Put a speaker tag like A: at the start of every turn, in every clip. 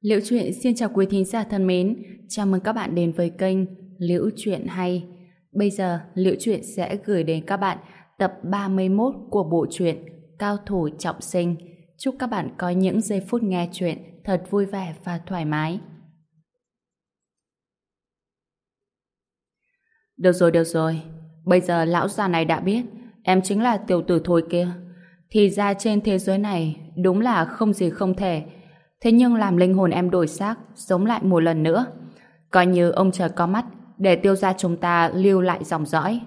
A: Liễu Chuyện xin chào quý thính giả thân mến, chào mừng các bạn đến với kênh Liễu Chuyện Hay. Bây giờ Liễu Chuyện sẽ gửi đến các bạn tập 31 của bộ truyện Cao Thủ Trọng Sinh. Chúc các bạn có những giây phút nghe chuyện thật vui vẻ và thoải mái. Được rồi, bây giờ lão già này đã biết em chính là tiểu tử thối kia. Thì ra trên thế giới này đúng là không gì không thể. Thế nhưng làm linh hồn em đổi xác, sống lại một lần nữa. Coi như ông trời có mắt để Tiêu gia chúng ta lưu lại dòng dõi.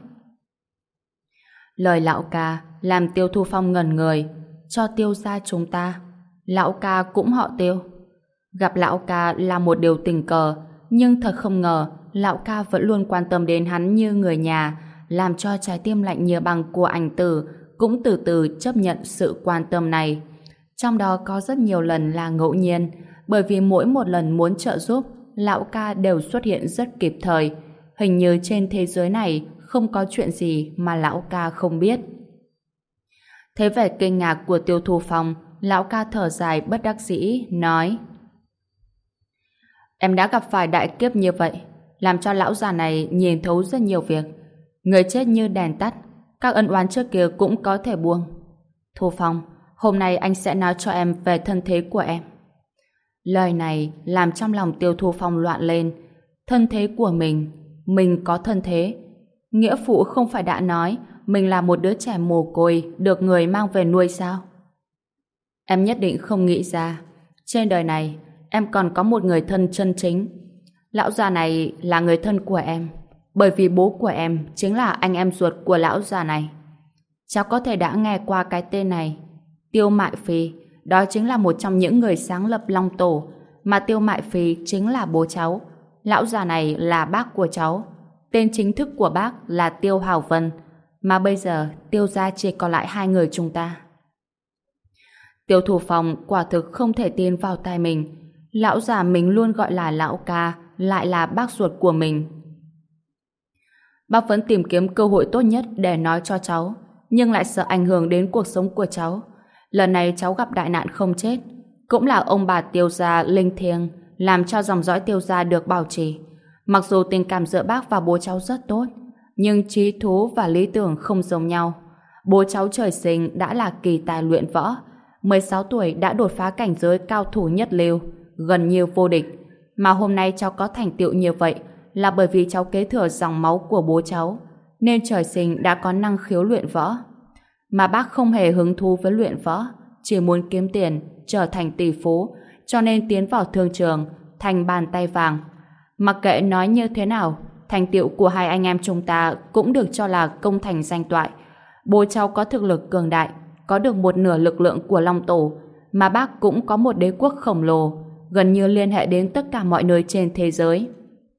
A: Lời lão ca làm Tiêu Thu Phong ngẩn người. Cho Tiêu gia chúng ta. Lão ca cũng họ Tiêu. Gặp lão ca là một điều tình cờ, nhưng thật không ngờ lão ca vẫn luôn quan tâm đến hắn như người nhà, làm cho trái tim lạnh như băng của ảnh tử cũng từ từ chấp nhận sự quan tâm này. Trong đó có rất nhiều lần là ngẫu nhiên, bởi vì mỗi một lần muốn trợ giúp, lão ca đều xuất hiện rất kịp thời. Hình như trên thế giới này không có chuyện gì mà lão ca không biết. Thế vẻ kinh ngạc của Tiêu Thu Phong, lão ca thở dài bất đắc dĩ, nói: Em đã gặp phải đại kiếp như vậy, làm cho lão già này nhìn thấu rất nhiều việc. Người chết như đèn tắt, các ân oán trước kia cũng có thể buông. Thu Phong, hôm nay anh sẽ nói cho em về thân thế của em. Lời này làm trong lòng Tiêu Thu Phong loạn lên. Thân thế của mình có thân thế. Nghĩa phụ không phải đã nói mình là một đứa trẻ mồ côi được người mang về nuôi sao? Em nhất định không nghĩ ra, trên đời này em còn có một người thân chân chính. Lão già này là người thân của em, bởi vì bố của em chính là anh em ruột của lão già này. Cháu có thể đã nghe qua cái tên này. Tiêu Mại Phi, đó chính là một trong những người sáng lập Long Tổ, mà Tiêu Mại Phi chính là bố cháu. Lão già này là bác của cháu. Tên chính thức của bác là Tiêu Hào Vân, mà bây giờ Tiêu gia chỉ còn lại hai người chúng ta. Tiêu Thủ Phong quả thực không thể tin vào tai mình. Lão già mình luôn gọi là lão ca lại là bác ruột của mình. Bác vẫn tìm kiếm cơ hội tốt nhất để nói cho cháu, nhưng lại sợ ảnh hưởng đến cuộc sống của cháu. Lần này cháu gặp đại nạn không chết, cũng là ông bà Tiêu gia linh thiêng làm cho dòng dõi Tiêu gia được bảo trì. Mặc dù tình cảm giữa bác và bố cháu rất tốt, nhưng trí thú và lý tưởng không giống nhau. Bố cháu trời sinh đã là kỳ tài luyện võ, 16 tuổi đã đột phá cảnh giới cao thủ nhất lưu, gần như vô địch. Mà hôm nay cháu có thành tựu như vậy là bởi vì cháu kế thừa dòng máu của bố cháu, nên trời sinh đã có năng khiếu luyện võ. Mà bác không hề hứng thú với luyện võ, chỉ muốn kiếm tiền, trở thành tỷ phú, cho nên tiến vào thương trường, thành bàn tay vàng. Mặc kệ nói như thế nào, thành tựu của hai anh em chúng ta cũng được cho là công thành danh toại. Bố cháu có thực lực cường đại, có được một nửa lực lượng của Long Tổ, mà bác cũng có một đế quốc khổng lồ, gần như liên hệ đến tất cả mọi nơi trên thế giới.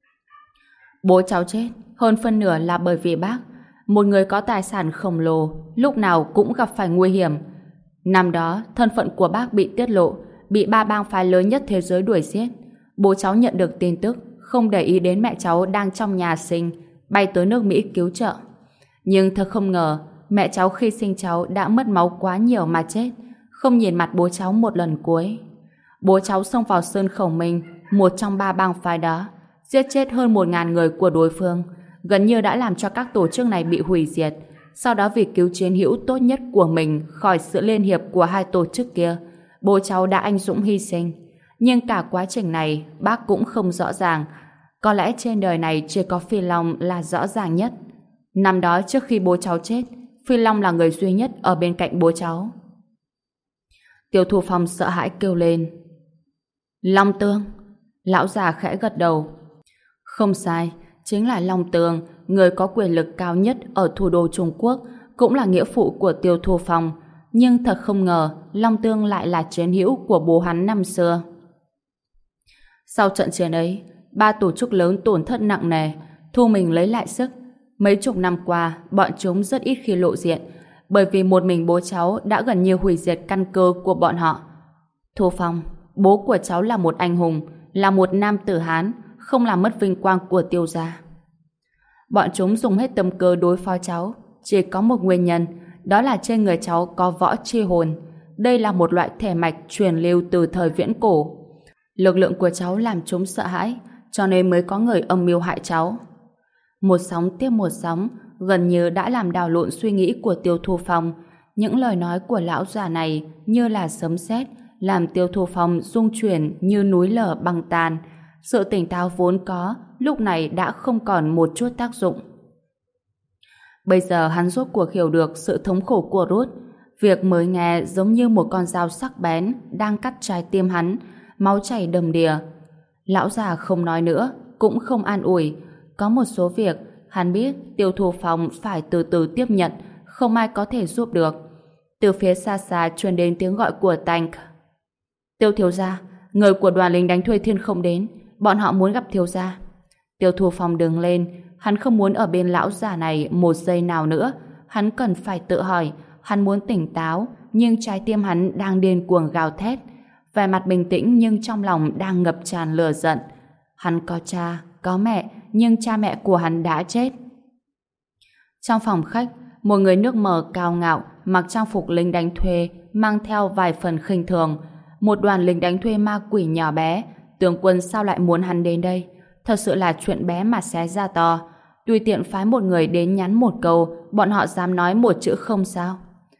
A: Bố cháu chết, hơn phân nửa là bởi vì bác, một người có tài sản khổng lồ, lúc nào cũng gặp phải nguy hiểm. Năm đó, thân phận của bác bị tiết lộ, bị ba bang phái lớn nhất thế giới đuổi giết. Bố cháu nhận được tin tức, không để ý đến mẹ cháu đang trong nhà sinh, bay tới nước Mỹ cứu trợ. Nhưng thật không ngờ, mẹ cháu khi sinh cháu đã mất máu quá nhiều mà chết, không nhìn mặt bố cháu một lần cuối. Bố cháu xông vào Sơn Khẩu Minh, một trong ba bang phái đó, giết chết hơn 1.000 người của đối phương, gần như đã làm cho các tổ chức này bị hủy diệt. Sau đó vì cứu chiến hữu tốt nhất của mình khỏi sự liên hiệp của hai tổ chức kia, bố cháu đã anh dũng hy sinh. Nhưng cả quá trình này bác cũng không rõ ràng. Có lẽ trên đời này chỉ có Phi Long là rõ ràng nhất. Năm đó trước khi bố cháu chết, Phi Long là người duy nhất ở bên cạnh bố cháu. Tiêu Thu Phong sợ hãi kêu lên: Long Tương. Lão già khẽ gật đầu. Không sai, chính là Long Tương, người có quyền lực cao nhất ở thủ đô Trung Quốc, cũng là nghĩa phụ của Tiêu Thu Phong. Nhưng thật không ngờ Long Tương lại là chiến hữu của bố hắn năm xưa. Sau trận chiến ấy, ba tổ chức lớn tổn thất nặng nề, thu mình lấy lại sức. Mấy chục năm qua, bọn chúng rất ít khi lộ diện, bởi vì một mình bố cháu đã gần như hủy diệt căn cơ của bọn họ. Thu Phong, bố của cháu là một anh hùng, là một nam tử Hán, không làm mất vinh quang của Tiêu gia. Bọn chúng dùng hết tâm cơ đối phó cháu, chỉ có một nguyên nhân, đó là trên người cháu có võ chi hồn. Đây là một loại thể mạch truyền lưu từ thời viễn cổ. Lực lượng của cháu làm chúng sợ hãi, cho nên mới có người âm mưu hại cháu. Một sóng tiếp một sóng, gần như đã làm đảo lộn suy nghĩ của Tiêu Thu Phong. Những lời nói của lão già này như là sấm sét, làm Tiêu Thu Phong rung chuyển như núi lở băng tan. Sự tỉnh táo vốn có, lúc này đã không còn một chút tác dụng. Bây giờ hắn rốt cuộc hiểu được sự thống khổ của Ruth. Việc mới nghe giống như một con dao sắc bén đang cắt trái tim hắn, máu chảy đầm đìa. Lão già không nói nữa, cũng không an ủi. Có một số việc hắn biết Tiêu Thu Phong phải từ từ tiếp nhận, không ai có thể giúp được. Từ phía xa xa truyền đến tiếng gọi của Tank. Tiêu thiếu gia, người của đoàn lính đánh thuê Thiên Không đến, bọn họ muốn gặp thiếu gia. Tiêu Thu Phong đứng lên, hắn không muốn ở bên lão già này một giây nào nữa. Hắn cần phải tự hỏi, hắn muốn tỉnh táo, nhưng trái tim hắn đang điên cuồng gào thét. Vẻ mặt bình tĩnh nhưng trong lòng đang ngập tràn lửa giận. Hắn có cha, có mẹ, nhưng cha mẹ của hắn đã chết. Trong phòng khách, một người nước mờ cao ngạo, mặc trang phục lính đánh thuê, mang theo vài phần khinh thường. Một đoàn lính đánh thuê ma quỷ nhỏ bé. Tướng quân sao lại muốn hắn đến đây? Thật sự là chuyện bé mà xé ra to. Tùy tiện phái một người đến nhắn một câu, bọn họ dám nói một chữ không sao?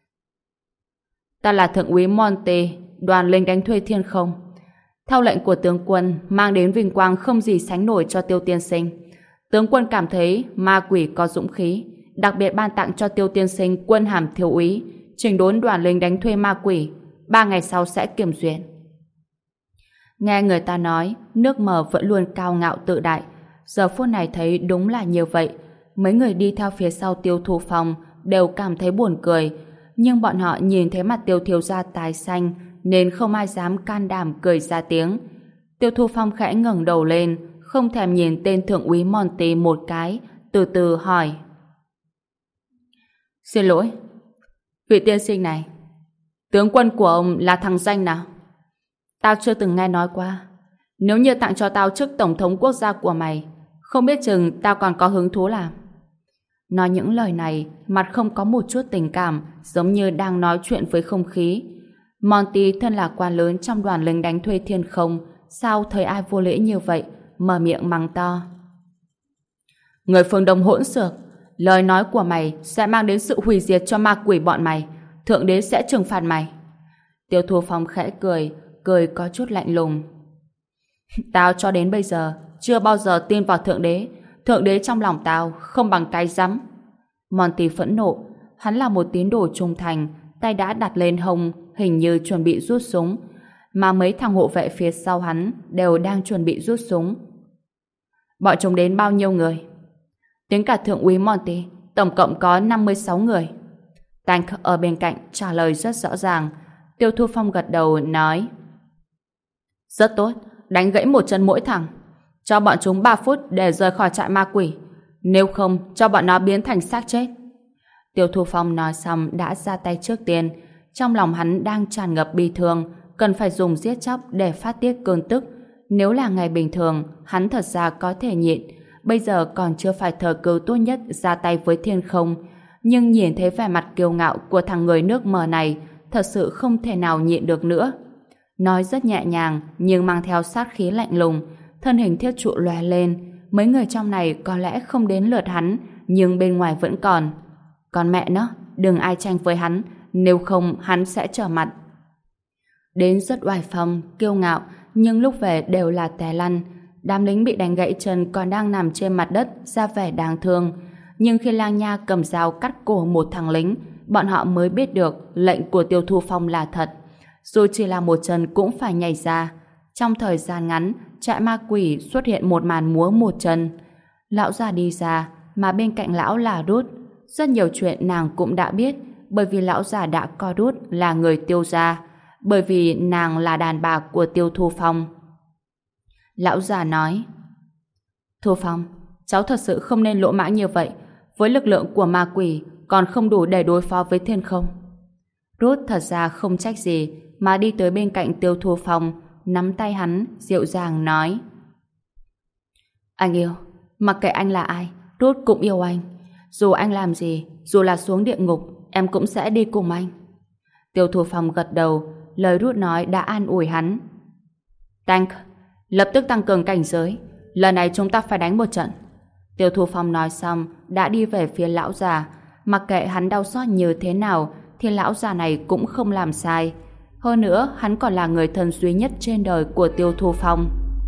A: Ta là thượng úy Monty, đoàn lính đánh thuê Thiên Không. Theo lệnh của tướng quân, mang đến vinh quang không gì sánh nổi cho Tiêu tiên sinh. Tướng quân cảm thấy ma quỷ có dũng khí, đặc biệt ban tặng cho Tiêu tiên sinh quân hàm thiếu úy, chỉnh đốn đoàn lính đánh thuê ma quỷ. 3 ngày sau sẽ kiểm duyệt. Nghe người ta nói, nước mờ vẫn luôn cao ngạo tự đại. Giờ phút này thấy đúng là như vậy. Mấy người đi theo phía sau Tiêu Thu Phong đều cảm thấy buồn cười. Nhưng bọn họ nhìn thấy mặt Tiêu thiếu gia tái xanh, nên không ai dám can đảm cười ra tiếng. Tiêu Thu Phong khẽ ngẩng đầu lên, không thèm nhìn tên thượng úy Monty một cái, từ từ hỏi. Xin lỗi, vị tiên sinh này, tướng quân của ông là thằng danh nào? Tao chưa từng nghe nói qua. Nếu như tặng cho tao chức tổng thống quốc gia của mày, không biết chừng tao còn có hứng thú làm. Nói những lời này, mặt không có một chút tình cảm, giống như đang nói chuyện với không khí. Monty thân là quan lớn trong đoàn lính đánh thuê Thiên Không, sao thấy ai vô lễ như vậy, mở miệng mắng to. Người phương Đông hỗn xược, lời nói của mày sẽ mang đến sự hủy diệt cho ma quỷ bọn mày. Thượng đế sẽ trừng phạt mày. Tiêu Thu Phong khẽ cười, cười có chút lạnh lùng. Tao cho đến bây giờ chưa bao giờ tin vào thượng đế. Thượng đế trong lòng tao không bằng cái rắm. Monty phẫn nộ. Hắn là một tín đồ trung thành, tay đã đặt lên hông, hình như chuẩn bị rút súng. Mà mấy thằng hộ vệ phía sau hắn đều đang chuẩn bị rút súng. Bọn chúng đến bao nhiêu người? Tính cả thượng úy Monty, tổng cộng có 56 người. Tank ở bên cạnh trả lời rất rõ ràng. Tiêu Thu Phong gật đầu nói: Rất tốt, đánh gãy một chân mỗi thằng. Cho bọn chúng 3 phút để rời khỏi trại ma quỷ. Nếu không, cho bọn nó biến thành xác chết. Tiêu Thu Phong nói xong đã ra tay trước tiên. Trong lòng hắn đang tràn ngập bi thương, cần phải dùng giết chóc để phát tiết cơn tức. Nếu là ngày bình thường, hắn thật ra có thể nhịn. Bây giờ còn chưa phải thời cơ tốt nhất ra tay với Thiên Không. Nhưng nhìn thấy vẻ mặt kiêu ngạo của thằng người nước mờ này, thật sự không thể nào nhịn được nữa. Nói rất nhẹ nhàng, nhưng mang theo sát khí lạnh lùng. Thân hình thiết trụ lóe lên. Mấy người trong này có lẽ không đến lượt hắn, nhưng bên ngoài vẫn còn. Còn mẹ nó, đừng ai tranh với hắn, nếu không hắn sẽ trở mặt. Đến rất oai phong, kiêu ngạo, nhưng lúc về đều là té lăn. Đám lính bị đánh gãy chân còn đang nằm trên mặt đất, ra vẻ đáng thương. Nhưng khi Lang Nha cầm dao cắt cổ một thằng lính, bọn họ mới biết được lệnh của Tiêu Thu Phong là thật. Dù chỉ là một chân cũng phải nhảy ra. Trong thời gian ngắn, trại ma quỷ xuất hiện một màn múa một chân. Lão già đi ra, mà bên cạnh lão là Đút. Rất nhiều chuyện nàng cũng đã biết, bởi vì lão già đã coi Đút là người Tiêu gia, bởi vì nàng là đàn bà của Tiêu Thu Phong. Lão già nói: Thu Phong, cháu thật sự không nên lỗ mãng như vậy. Với lực lượng của ma quỷ còn không đủ để đối phó với Thiên Không. Đút thật ra không trách gì, mà đi tới bên cạnh Tiêu Thu Phong, nắm tay hắn, dịu dàng nói: Anh yêu, mặc kệ anh là ai, Đút cũng yêu anh. Dù anh làm gì, dù là xuống địa ngục, em cũng sẽ đi cùng anh. Tiêu Thu Phong gật đầu, lời Đút nói đã an ủi hắn. Tank, Lập tức tăng cường cảnh giới. Lần này chúng ta phải đánh một trận. Tiêu Thu Phong nói xong đã đi về phía lão già. Mặc kệ hắn đau xót như thế nào thì lão già này cũng không làm sai. Hơn nữa hắn còn là người thân duy nhất trên đời của Tiêu Thu Phong.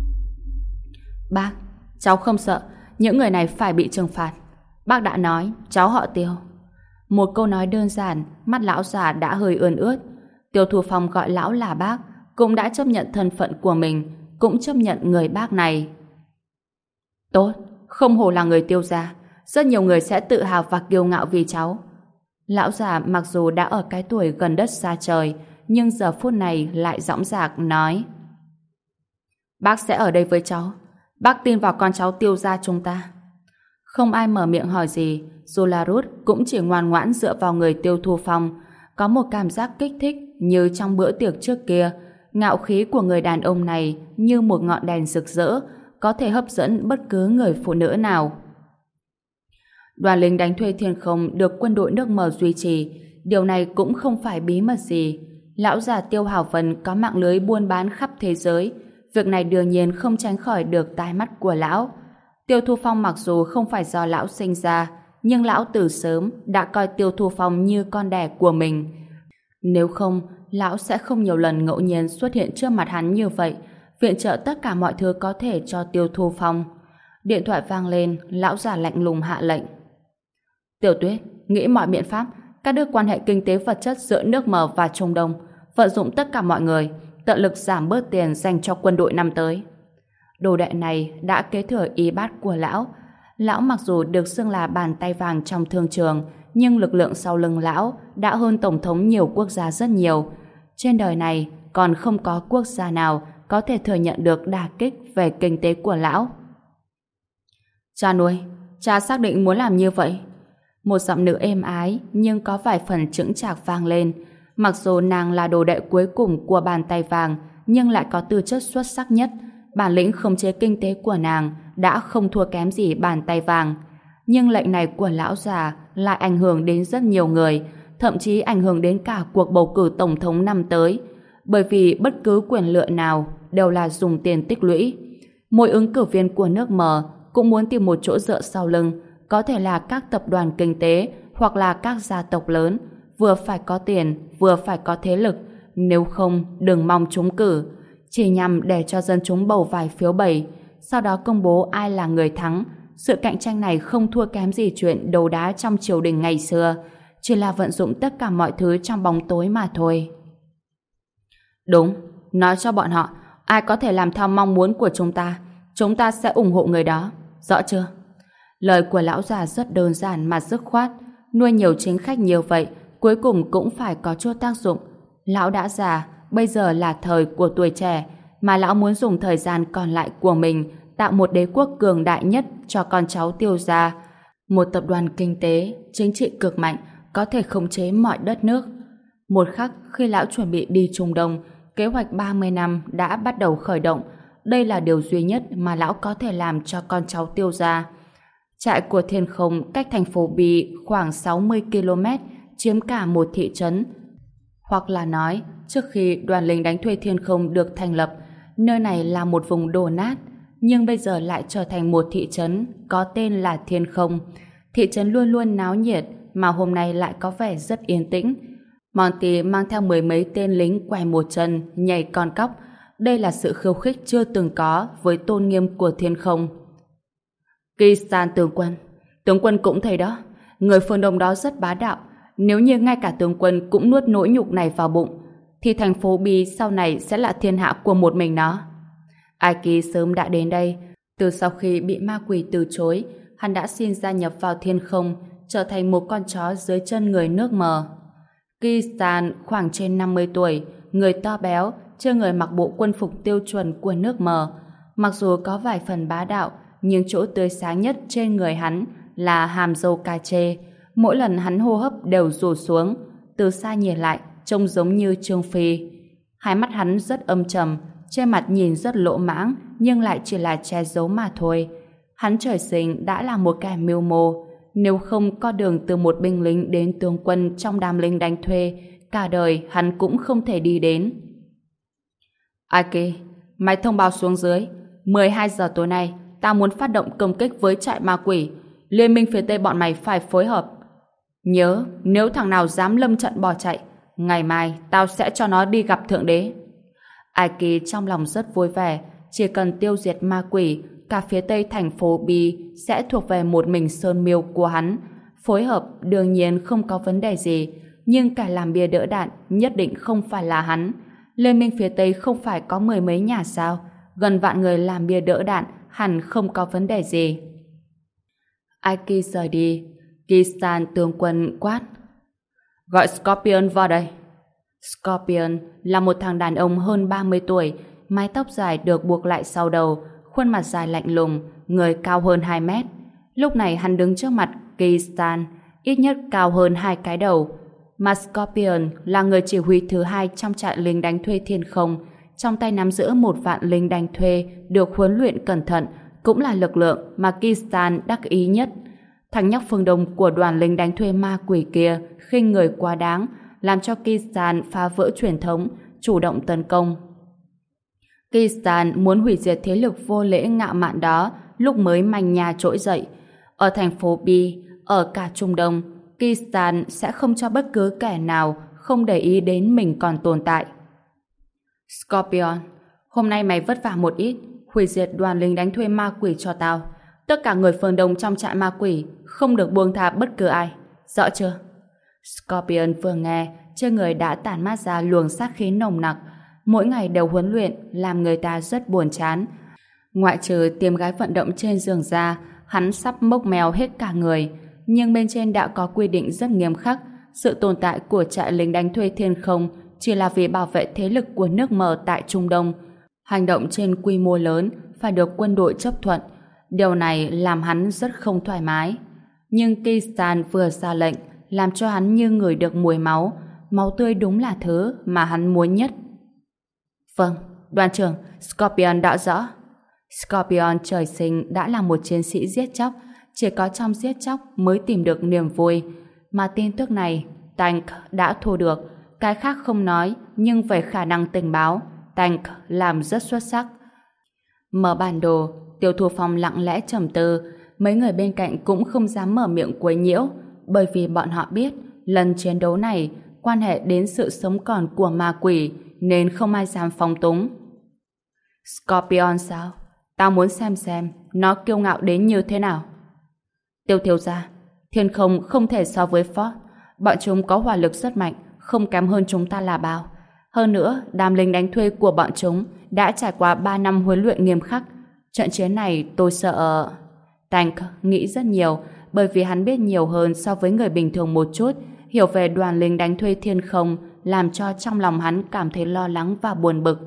A: Bác, cháu không sợ. Những người này phải bị trừng phạt. Bác đã nói cháu họ Tiêu. Một câu nói đơn giản, mắt lão già đã hơi ươn ướt. Tiêu Thu Phong gọi lão là bác, cũng đã chấp nhận thân phận của mình, cũng chấp nhận người bác này. Tốt, không hổ là người Tiêu gia, rất nhiều người sẽ tự hào và kiêu ngạo vì cháu. Lão già mặc dù đã ở cái tuổi gần đất xa trời, nhưng giờ phút này lại dõng dạc nói: Bác sẽ ở đây với cháu. Bác tin vào con cháu Tiêu gia chúng ta. Không ai mở miệng hỏi gì, dù là Ruth cũng chỉ ngoan ngoãn dựa vào người Tiêu Thu Phong. Có một cảm giác kích thích như trong bữa tiệc trước kia. Ngạo khí của người đàn ông này như một ngọn đèn rực rỡ, có thể hấp dẫn bất cứ người phụ nữ nào. Đoàn lính đánh thuê Thiên Không được quân đội nước Mờ duy trì. Điều này cũng không phải bí mật gì. Lão già Tiêu Hảo Vân có mạng lưới buôn bán khắp thế giới. Việc này đương nhiên không tránh khỏi được tai mắt của lão. Tiêu Thu Phong mặc dù không phải do lão sinh ra, nhưng lão từ sớm đã coi Tiêu Thu Phong như con đẻ của mình. Nếu không, lão sẽ không nhiều lần ngẫu nhiên xuất hiện trước mặt hắn như vậy, viện trợ tất cả mọi thứ có thể cho Tiêu Thu Phong. Điện thoại vang lên, lão già lạnh lùng hạ lệnh. Tiểu Tuyết, nghĩ mọi biện pháp, cắt đứt quan hệ kinh tế vật chất giữa nước Mờ và Trung Đông, vận dụng tất cả mọi người, tận lực giảm bớt tiền dành cho quân đội năm tới. Đồ đệ này đã kế thừa y bát của lão. Lão mặc dù được xưng là bàn tay vàng trong thương trường, nhưng lực lượng sau lưng lão đã hơn tổng thống nhiều quốc gia rất nhiều. Trên đời này còn không có quốc gia nào có thể thừa nhận được đả kích về kinh tế của lão. Cha nuôi, cha xác định muốn làm như vậy. Một giọng nữ êm ái nhưng có vài phần chững chạc vang lên. Mặc dù nàng là đồ đệ cuối cùng của bàn tay vàng, nhưng lại có tư chất xuất sắc nhất. Bản lĩnh khống chế kinh tế của nàng đã không thua kém gì bàn tay vàng. Nhưng lệnh này của lão già lại ảnh hưởng đến rất nhiều người, thậm chí ảnh hưởng đến cả cuộc bầu cử tổng thống năm tới. Bởi vì bất cứ quyền lựa nào đều là dùng tiền tích lũy. Mỗi ứng cử viên của nước Mờ cũng muốn tìm một chỗ dựa sau lưng, có thể là các tập đoàn kinh tế hoặc là các gia tộc lớn, vừa phải có tiền, vừa phải có thế lực, nếu không đừng mong trúng cử. Chỉ nhằm để cho dân chúng bầu vài phiếu bầy, sau đó công bố ai là người thắng. Sự cạnh tranh này không thua kém gì chuyện đấu đá trong triều đình ngày xưa, chỉ là vận dụng tất cả mọi thứ trong bóng tối mà thôi. Đúng, nói cho bọn họ, ai có thể làm theo mong muốn của chúng ta sẽ ủng hộ người đó, rõ chưa? Lời của lão già rất đơn giản mà dứt khoát, nuôi nhiều chính khách nhiều vậy, cuối cùng cũng phải có chút tác dụng. Lão đã già, bây giờ là thời của tuổi trẻ, mà lão muốn dùng thời gian còn lại của mình tạo một đế quốc cường đại nhất cho con cháu Tiêu gia, một tập đoàn kinh tế, chính trị cực mạnh, có thể khống chế mọi đất nước. Một khắc khi lão chuẩn bị đi Trung Đông, kế hoạch 30 năm đã bắt đầu khởi động. Đây là điều duy nhất mà lão có thể làm cho con cháu Tiêu gia. Trại của Thiên Không cách thành phố Bì khoảng 60 km, chiếm cả một thị trấn. Hoặc là nói, trước khi đoàn lính đánh thuê Thiên Không được thành lập, nơi này là một vùng đổ nát, nhưng bây giờ lại trở thành một thị trấn có tên là Thiên Không. Thị trấn luôn luôn náo nhiệt, mà hôm nay lại có vẻ rất yên tĩnh. Monty mang theo 10 mấy tên lính quay một chân, nhảy con cóc. Đây là sự khiêu khích chưa từng có với tôn nghiêm của Thiên Không. Kistan tướng quân cũng thấy đó, người phương Đông đó rất bá đạo. Nếu như ngay cả tướng quân cũng nuốt nỗi nhục này vào bụng, thì thành phố Bi sau này sẽ là thiên hạ của một mình nó. Aiki sớm đã đến đây. Từ sau khi bị ma quỷ từ chối, hắn đã xin gia nhập vào Thiên Không, trở thành một con chó dưới chân người nước Mờ. Kistan khoảng trên 50 tuổi, người to béo, trên người mặc bộ quân phục tiêu chuẩn của nước Mờ. Mặc dù có vài phần bá đạo, nhưng chỗ tươi sáng nhất trên người hắn là hàm râu cà chê. Mỗi lần hắn hô hấp đều rủ xuống, từ xa nhìn lại trông giống như Trương Phi. Hai mắt hắn rất âm trầm, trên mặt nhìn rất lỗ mãng, nhưng lại chỉ là che giấu mà thôi. Hắn trời sinh đã là một kẻ mưu mô, nếu không có đường từ một binh lính đến tướng quân trong đám lính đánh thuê, cả đời hắn cũng không thể đi đến. Aki, Mày thông báo xuống dưới, 12 giờ tối nay, tao muốn phát động công kích với trại ma quỷ. Liên minh phía Tây bọn mày phải phối hợp. Nhớ, nếu thằng nào dám lâm trận bỏ chạy, ngày mai tao sẽ cho nó đi gặp Thượng Đế. Aki trong lòng rất vui vẻ, chỉ cần tiêu diệt ma quỷ, cả phía Tây thành phố Bi sẽ thuộc về một mình Sơn Miêu của hắn. Phối hợp đương nhiên không có vấn đề gì, nhưng cả làm bia đỡ đạn nhất định không phải là hắn. Liên minh phía Tây không phải có mười mấy nhà sao? Gần vạn người làm bia đỡ đạn hẳn không có vấn đề gì. Aki rời đi. Kistan tướng quân quát: gọi Scorpion vào đây. Scorpion là một thằng đàn ông hơn 30 tuổi, mái tóc dài được buộc lại sau đầu, khuôn mặt dài lạnh lùng, người cao hơn 2 mét. Lúc này hắn đứng trước mặt Kistan, ít nhất cao hơn 2 cái đầu. Mà Scorpion là người chỉ huy thứ hai trong trại lính đánh thuê thiên không, trong tay nắm giữ 1.000 lính đánh thuê được huấn luyện cẩn thận, cũng là lực lượng mà Kistan đắc ý nhất. Thằng nhóc phương Đông của đoàn lính đánh thuê ma quỷ kia khinh người quá đáng, làm cho Kistan phá vỡ truyền thống, chủ động tấn công. Kistan muốn hủy diệt thế lực vô lễ ngạo mạn đó lúc mới manh nhà trỗi dậy. Ở thành phố Bi, ở cả Trung Đông, Kistan sẽ không cho bất cứ kẻ nào không để ý đến mình còn tồn tại. Scorpion, hôm nay mày vất vả một ít, hủy diệt đoàn lính đánh thuê ma quỷ cho tao. Tất cả người phương Đông trong trại ma quỷ không được buông tha bất cứ ai. Rõ chưa? Scorpion vừa nghe, trên người đã tản mát ra luồng sát khí nồng nặc. Mỗi ngày đều huấn luyện làm người ta rất buồn chán. Ngoại trừ tiêm gái vận động trên giường ra, hắn sắp mốc mèo hết cả người. Nhưng bên trên đã có quy định rất nghiêm khắc. Sự tồn tại của trại lính đánh thuê thiên không chỉ là vì bảo vệ thế lực của nước mờ tại Trung Đông. Hành động trên quy mô lớn phải được quân đội chấp thuận. Điều này làm hắn rất không thoải mái. Nhưng Kistan vừa ra lệnh làm cho hắn như ngửi được mùi máu. Máu tươi đúng là thứ mà hắn muốn nhất. Vâng, đoàn trưởng, Scorpion đã rõ. Scorpion trời sinh đã là một chiến sĩ giết chóc, chỉ có trong giết chóc mới tìm được niềm vui. Mà tin tức này, Tank đã thu được. Cái khác không nói, nhưng về khả năng tình báo, Tank làm rất xuất sắc. Mở bản đồ, Tiêu Thu Phong lặng lẽ trầm tư. Mấy người bên cạnh cũng không dám mở miệng quấy nhiễu, bởi vì bọn họ biết lần chiến đấu này quan hệ đến sự sống còn của ma quỷ, nên không ai dám phóng túng. Scorpion sao? Tao muốn xem nó kiêu ngạo đến như thế nào. Tiêu thiếu gia, thiên không không thể so với Ford. Bọn chúng có hỏa lực rất mạnh, không kém hơn chúng ta là bao. Hơn nữa, đám lính đánh thuê của bọn chúng đã trải qua 3 năm huấn luyện nghiêm khắc. Trận chiến này tôi sợ... Tank nghĩ rất nhiều, bởi vì hắn biết nhiều hơn so với người bình thường một chút, hiểu về đoàn lính đánh thuê thiên không, làm cho trong lòng hắn cảm thấy lo lắng và buồn bực.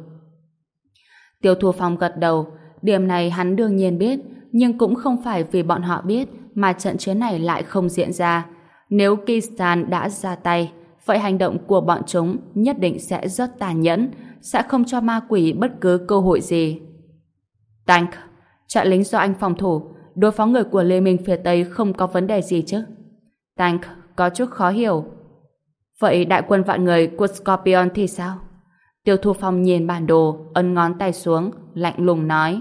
A: Tiêu Thu Phong gật đầu, điểm này hắn đương nhiên biết, nhưng cũng không phải vì bọn họ biết mà trận chiến này lại không diễn ra. Nếu Kistan đã ra tay, vậy hành động của bọn chúng nhất định sẽ rất tàn nhẫn, sẽ không cho ma quỷ bất cứ cơ hội gì. Tank, trại lính do anh phòng thủ, đối phó người của Liên minh phía Tây không có vấn đề gì chứ? Tank có chút khó hiểu. Vậy đại quân vạn người của Scorpion thì sao? Tiêu Thu Phong nhìn bản đồ, ấn ngón tay xuống, lạnh lùng nói.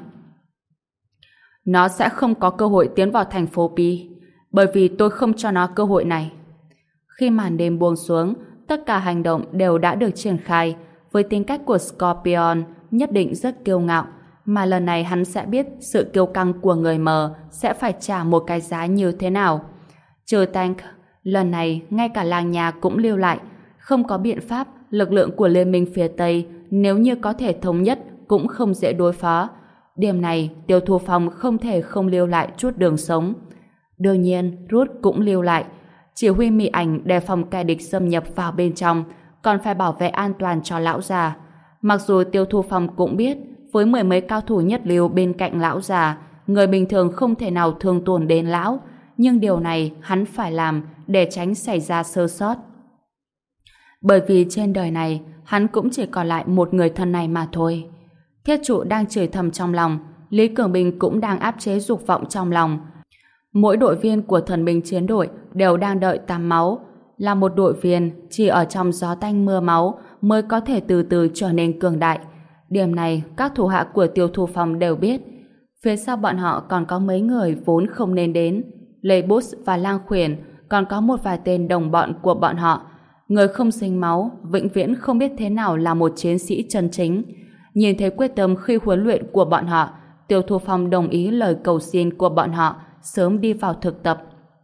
A: Nó sẽ không có cơ hội tiến vào thành phố Pi, bởi vì tôi không cho nó cơ hội này. Khi màn đêm buông xuống, tất cả hành động đều đã được triển khai. Với tính cách của Scorpion nhất định rất kiêu ngạo, mà lần này hắn sẽ biết sự kiêu căng của người mờ sẽ phải trả một cái giá như thế nào. Trừ Tank, lần này ngay cả làng nhà cũng lưu lại. Không có biện pháp, lực lượng của Liên minh phía Tây nếu như có thể thống nhất cũng không dễ đối phó. Điểm này Tiêu Thu Phong không thể không lưu lại chút đường sống. Đương nhiên Rút cũng lưu lại, chỉ huy mị ảnh đề phòng kẻ địch xâm nhập vào bên trong, còn phải bảo vệ an toàn cho lão già. Mặc dù Tiêu Thu Phong cũng biết với 10 mấy cao thủ nhất lưu bên cạnh lão già, người bình thường không thể nào thương tổn đến lão, nhưng điều này hắn phải làm để tránh xảy ra sơ sót. Bởi vì trên đời này hắn cũng chỉ còn lại một người thân này mà thôi. Thiết Trụ đang chửi thầm trong lòng, Lý Cường Bình cũng đang áp chế dục vọng trong lòng. Mỗi đội viên của thần binh chiến đội đều đang đợi tắm máu. Là một đội viên chỉ ở trong gió tanh mưa máu mới có thể từ từ trở nên cường đại. Điểm này các thủ hạ của Tiêu Thu Phong đều biết. Phía sau bọn họ còn có mấy người vốn không nên đến. Lê Bút và Lang Khuyển, còn có một vài tên đồng bọn của bọn họ. Người không sinh máu, vĩnh viễn không biết thế nào là một chiến sĩ chân chính. Nhìn thấy quyết tâm khi huấn luyện của bọn họ, Tiêu Thu Phong đồng ý lời cầu xin của bọn họ sớm đi vào thực tập.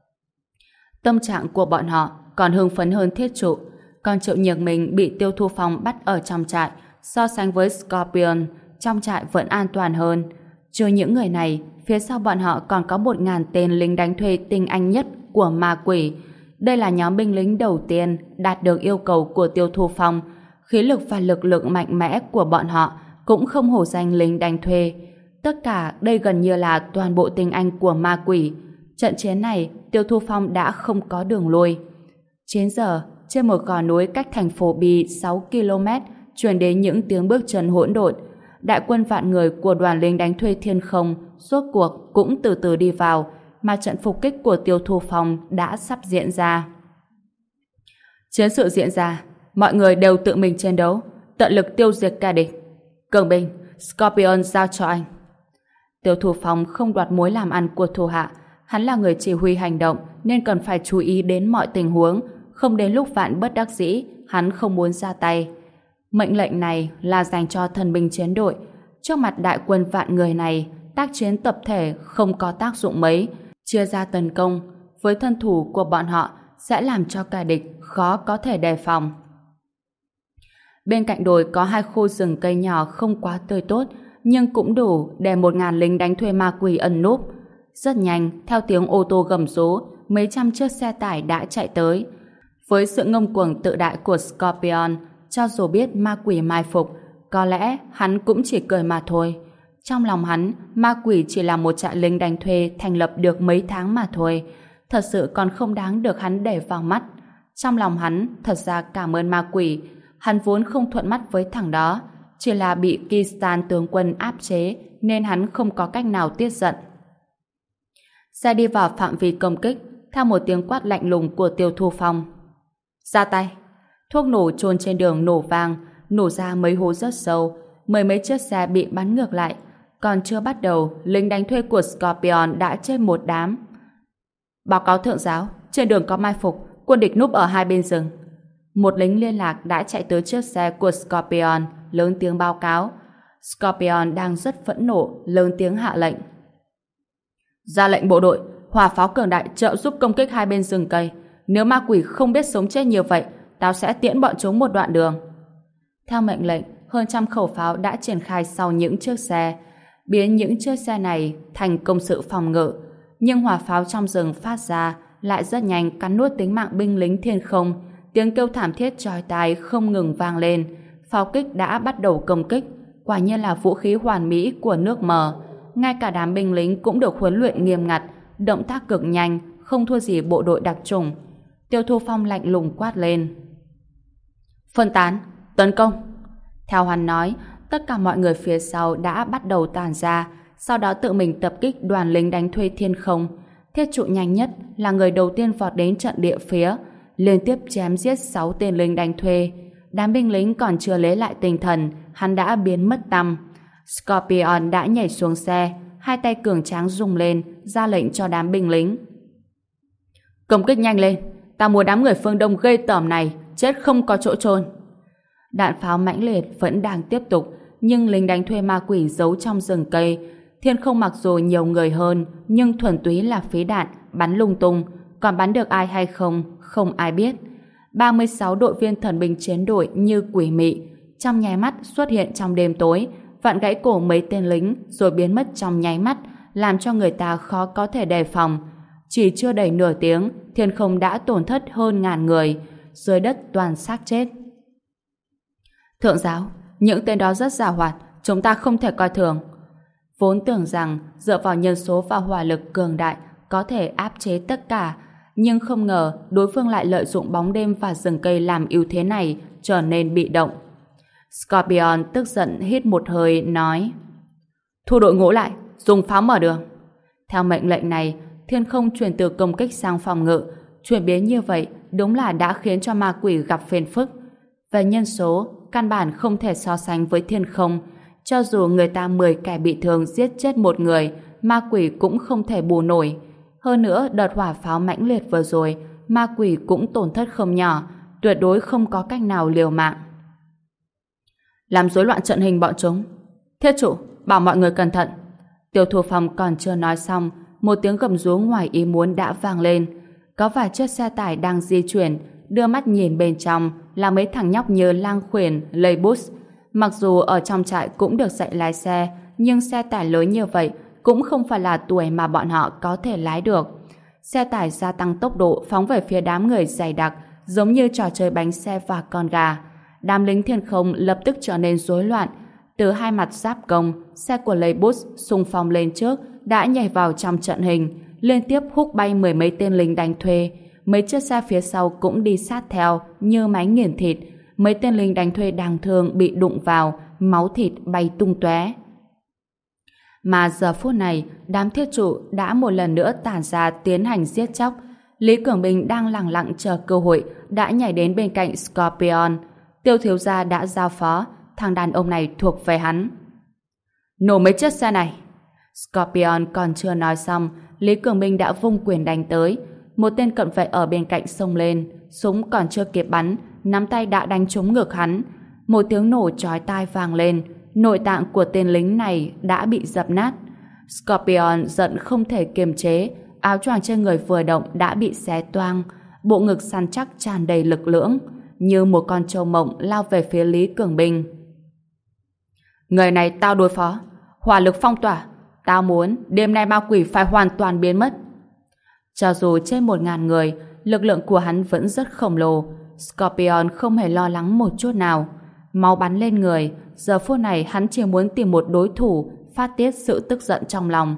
A: Tâm trạng của bọn họ còn hưng phấn hơn Thiết Trụ. Còn Triệu Nhược Minh bị Tiêu Thu Phong bắt ở trong trại, so sánh với Scorpion, trong trại vẫn an toàn hơn. Trừ những người này, phía sau bọn họ còn có 1.000 tên lính đánh thuê tinh anh nhất của ma quỷ. Đây là nhóm binh lính đầu tiên đạt được yêu cầu của Tiêu Thu Phong. Khí lực và lực lượng mạnh mẽ của bọn họ cũng không hổ danh lính đánh thuê. Tất cả đây gần như là toàn bộ tinh anh của ma quỷ. Trận chiến này, Tiêu Thu Phong đã không có đường lui. 9 giờ, trên một gò núi cách thành phố Bi 6 km, truyền đến những tiếng bước chân hỗn độn. Đại quân vạn người của đoàn lính đánh thuê Thiên Không rốt cuộc cũng từ từ đi vào, mà trận phục kích của Tiêu Thu Phong đã sắp diễn ra. Chiến sự diễn ra, mọi người đều tự mình chiến đấu, tận lực tiêu diệt kẻ địch. Cường binh, Scorpion giao cho anh. Tiêu Thu Phong không đoạt mối làm ăn của thủ hạ, hắn là người chỉ huy hành động nên cần phải chú ý đến mọi tình huống, không đến lúc vạn bất đắc dĩ, hắn không muốn ra tay. Mệnh lệnh này là dành cho thần binh chiến đội. Trước mặt đại quân vạn người này, tác chiến tập thể không có tác dụng mấy. Chia ra tấn công với thân thủ của bọn họ sẽ làm cho kẻ địch khó có thể đề phòng. Bên cạnh đồi có 2 khu rừng cây nhỏ không quá tươi tốt, nhưng cũng đủ để 1.000 lính đánh thuê ma quỷ ẩn núp. Rất nhanh, theo tiếng ô tô gầm rú, mấy trăm chiếc xe tải đã chạy tới. Với sự ngông cuồng tự đại của Scorpion, cho dù biết ma quỷ mai phục, có lẽ hắn cũng chỉ cười mà thôi. Trong lòng hắn, ma quỷ chỉ là một trại lính đánh thuê thành lập được mấy tháng mà thôi. Thật sự còn không đáng được hắn để vào mắt. Trong lòng hắn, thật ra cảm ơn ma quỷ. Hắn vốn không thuận mắt với thằng đó. Chỉ là bị Kistan tướng quân áp chế, nên hắn không có cách nào tiết giận. Xe đi vào phạm vi công kích, theo một tiếng quát lạnh lùng của Tiêu Thu Phong. Ra tay! Thuốc nổ chôn trên đường nổ vang, nổ ra mấy hố rất sâu, mười mấy chiếc xe bị bắn ngược lại. Còn chưa bắt đầu, lính đánh thuê của Scorpion đã chết một đám. Báo cáo thượng giáo, trên đường có mai phục, quân địch núp ở 2 bên rừng. Một lính liên lạc đã chạy tới chiếc xe của Scorpion, lớn tiếng báo cáo. Scorpion đang rất phẫn nộ, lớn tiếng hạ lệnh. Ra lệnh bộ đội, hỏa pháo cường đại trợ giúp công kích 2 bên rừng cây. Nếu ma quỷ không biết sống chết như vậy, tao sẽ tiễn bọn chúng một đoạn đường. Theo mệnh lệnh, hơn 100 khẩu pháo đã triển khai sau những chiếc xe, biến những chiếc xe này thành công sự phòng ngự. Nhưng hỏa pháo trong rừng phát ra lại rất nhanh cắn nuốt tính mạng binh lính Thiên Không. Tiếng kêu thảm thiết chói tai không ngừng vang lên. Pháo kích đã bắt đầu công kích, quả nhiên là vũ khí hoàn mỹ của nước mờ. Ngay cả đám binh lính cũng được huấn luyện nghiêm ngặt, động tác cực nhanh, không thua gì bộ đội đặc chủng. Tiêu Thu Phong lạnh lùng quát lên. Phân tán, tấn công. Theo hắn nói, tất cả mọi người phía sau đã bắt đầu tản ra, sau đó tự mình tập kích đoàn lính đánh thuê Thiên Không. Thiết Trụ nhanh nhất là người đầu tiên vọt đến trận địa phía, liên tiếp chém giết 6 tên lính đánh thuê. Đám binh lính còn chưa lấy lại tinh thần, hắn đã biến mất tăm. Scorpion đã nhảy xuống xe, 2 tay cường tráng rung lên, ra lệnh cho đám binh lính. Công kích nhanh lên, ta muốn đám người phương Đông ghê tởm này chết không có chỗ chôn. Đạn pháo mãnh liệt vẫn đang tiếp tục, nhưng lính đánh thuê ma quỷ giấu trong rừng cây. Thiên Không mặc dù nhiều người hơn, nhưng thuần túy là phí đạn, bắn lung tung, còn bắn được ai hay không, không ai biết. 36 đội viên thần binh chiến đội như quỷ mị, trong nháy mắt xuất hiện trong đêm tối, vặn gãy cổ mấy tên lính rồi biến mất trong nháy mắt, làm cho người ta khó có thể đề phòng. Chỉ chưa đầy nửa tiếng, Thiên Không đã tổn thất hơn 1000 người, dưới đất toàn xác chết. Thượng giáo, những tên đó rất giàu hoạt, chúng ta không thể coi thường. Vốn tưởng rằng dựa vào nhân số và hỏa lực cường đại có thể áp chế tất cả, nhưng không ngờ đối phương lại lợi dụng bóng đêm và rừng cây làm ưu thế này, trở nên bị động. Scorpion tức giận hít một hơi nói: thu đội ngũ lại, dùng pháo mở đường. Theo mệnh lệnh này, Thiên Không chuyển từ công kích sang phòng ngự. Chuyển biến như vậy đúng là đã khiến cho ma quỷ gặp phiền phức. Về nhân số, căn bản không thể so sánh với Thiên Không, Cho dù người ta 10 kẻ bị thương giết chết một người, ma quỷ cũng không thể bù nổi. Hơn nữa, đợt hỏa pháo mãnh liệt vừa rồi, ma quỷ cũng tổn thất không nhỏ, tuyệt đối không có cách nào liều mạng. Làm rối loạn trận hình bọn chúng. Thiết chủ, bảo mọi người cẩn thận. Tiêu Thu Phong còn chưa nói xong, một tiếng gầm rú ngoài ý muốn đã vang lên. Có vài chiếc xe tải đang di chuyển, đưa mắt nhìn bên trong là mấy thằng nhóc như Lang Khuyển, Lê Bus. Mặc dù ở trong trại cũng được dạy lái xe, nhưng xe tải lớn như vậy cũng không phải là tuổi mà bọn họ có thể lái được. Xe tải gia tăng tốc độ phóng về phía đám người dày đặc, giống như trò chơi bánh xe và con gà. Đám lính thiên không lập tức trở nên rối loạn. Từ hai mặt giáp công, xe của Lê Bus xung phong lên trước đã nhảy vào trong trận hình, liên tiếp húc bay 10 mấy tên lính đánh thuê. Mấy chiếc xe phía sau cũng đi sát theo như máy nghiền thịt. Mấy tên lính đánh thuê đang thương bị đụng vào, máu thịt bay tung tóe. Mà giờ phút này, đám thiết trụ đã một lần nữa tản ra tiến hành giết chóc. Lý Cường Bình đang lẳng lặng chờ cơ hội, đã nhảy đến bên cạnh Scorpion. Tiêu thiếu gia đã giao phó, thằng đàn ông này thuộc về hắn. Nổ mấy chiếc xe này. Scorpion còn chưa nói xong, Lý Cường Bình đã vung quyền đánh tới. Một tên cận vệ ở bên cạnh xông lên, súng còn chưa kịp bắn, nắm tay đã đánh trúng ngực hắn. Một tiếng nổ chói tai vang lên, nội tạng của tên lính này đã bị dập nát. Scorpion giận không thể kiềm chế, áo choàng trên người vừa động đã bị xé toang, bộ ngực săn chắc tràn đầy lực lưỡng, như một con trâu mộng lao về phía Lý Cường Bình. Người này tao đối phó, hỏa lực phong tỏa, tao muốn đêm nay ma quỷ phải hoàn toàn biến mất. Cho dù trên 1000 người, lực lượng của hắn vẫn rất khổng lồ. Scorpion không hề lo lắng một chút nào. Máu bắn lên người, giờ phút này hắn chỉ muốn tìm một đối thủ phát tiết sự tức giận trong lòng.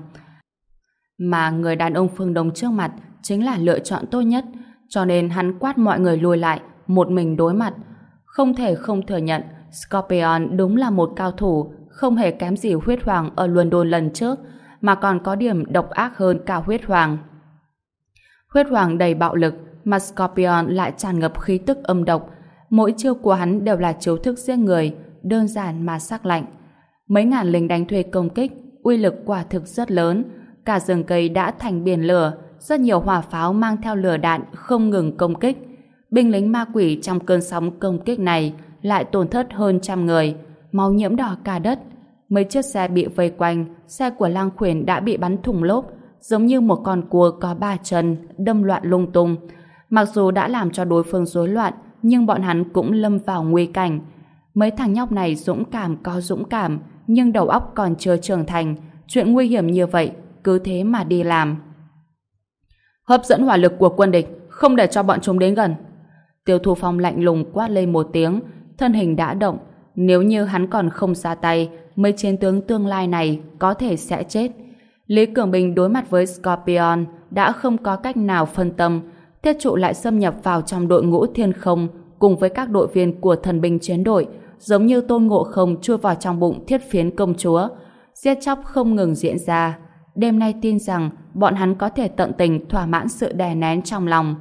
A: Mà người đàn ông phương Đông trước mặt chính là lựa chọn tốt nhất, cho nên hắn quát mọi người lùi lại, một mình đối mặt. Không thể không thừa nhận, Scorpion đúng là một cao thủ, không hề kém gì Huyết Hoàng ở London lần trước, mà còn có điểm độc ác hơn cả Huyết Hoàng. Huyết Hoàng đầy bạo lực, mà Scorpion lại tràn ngập khí tức âm độc. Mỗi chiêu của hắn đều là chiêu thức giết người, đơn giản mà sắc lạnh. Mấy ngàn lính đánh thuê công kích, uy lực quả thực rất lớn. Cả rừng cây đã thành biển lửa, rất nhiều hỏa pháo mang theo lửa đạn không ngừng công kích. Binh lính ma quỷ trong cơn sóng công kích này lại tổn thất hơn 100 người, máu nhiễm đỏ cả đất. Mấy chiếc xe bị vây quanh, xe của Lang Khuyển đã bị bắn thủng lốp, giống như một con cua có 3 chân, đâm loạn lung tung. Mặc dù đã làm cho đối phương rối loạn, nhưng bọn hắn cũng lâm vào nguy cảnh. Mấy thằng nhóc này dũng cảm có dũng cảm, nhưng đầu óc còn chưa trưởng thành. Chuyện nguy hiểm như vậy, cứ thế mà đi làm. Hấp dẫn hỏa lực của quân địch, không để cho bọn chúng đến gần. Tiêu Thu Phong lạnh lùng quát lên một tiếng, thân hình đã động. Nếu như hắn còn không ra tay, mấy chiến tướng tương lai này có thể sẽ chết. Lý Cường Bình đối mặt với Scorpion đã không có cách nào phân tâm. Thiết trụ lại xâm nhập vào trong đội ngũ thiên không cùng với các đội viên của thần binh chiến đội, giống như Tôn Ngộ Không chui vào trong bụng Thiết Phiến công chúa. Giết chóc không ngừng diễn ra. Đêm nay tin rằng bọn hắn có thể tận tình thỏa mãn sự đè nén trong lòng.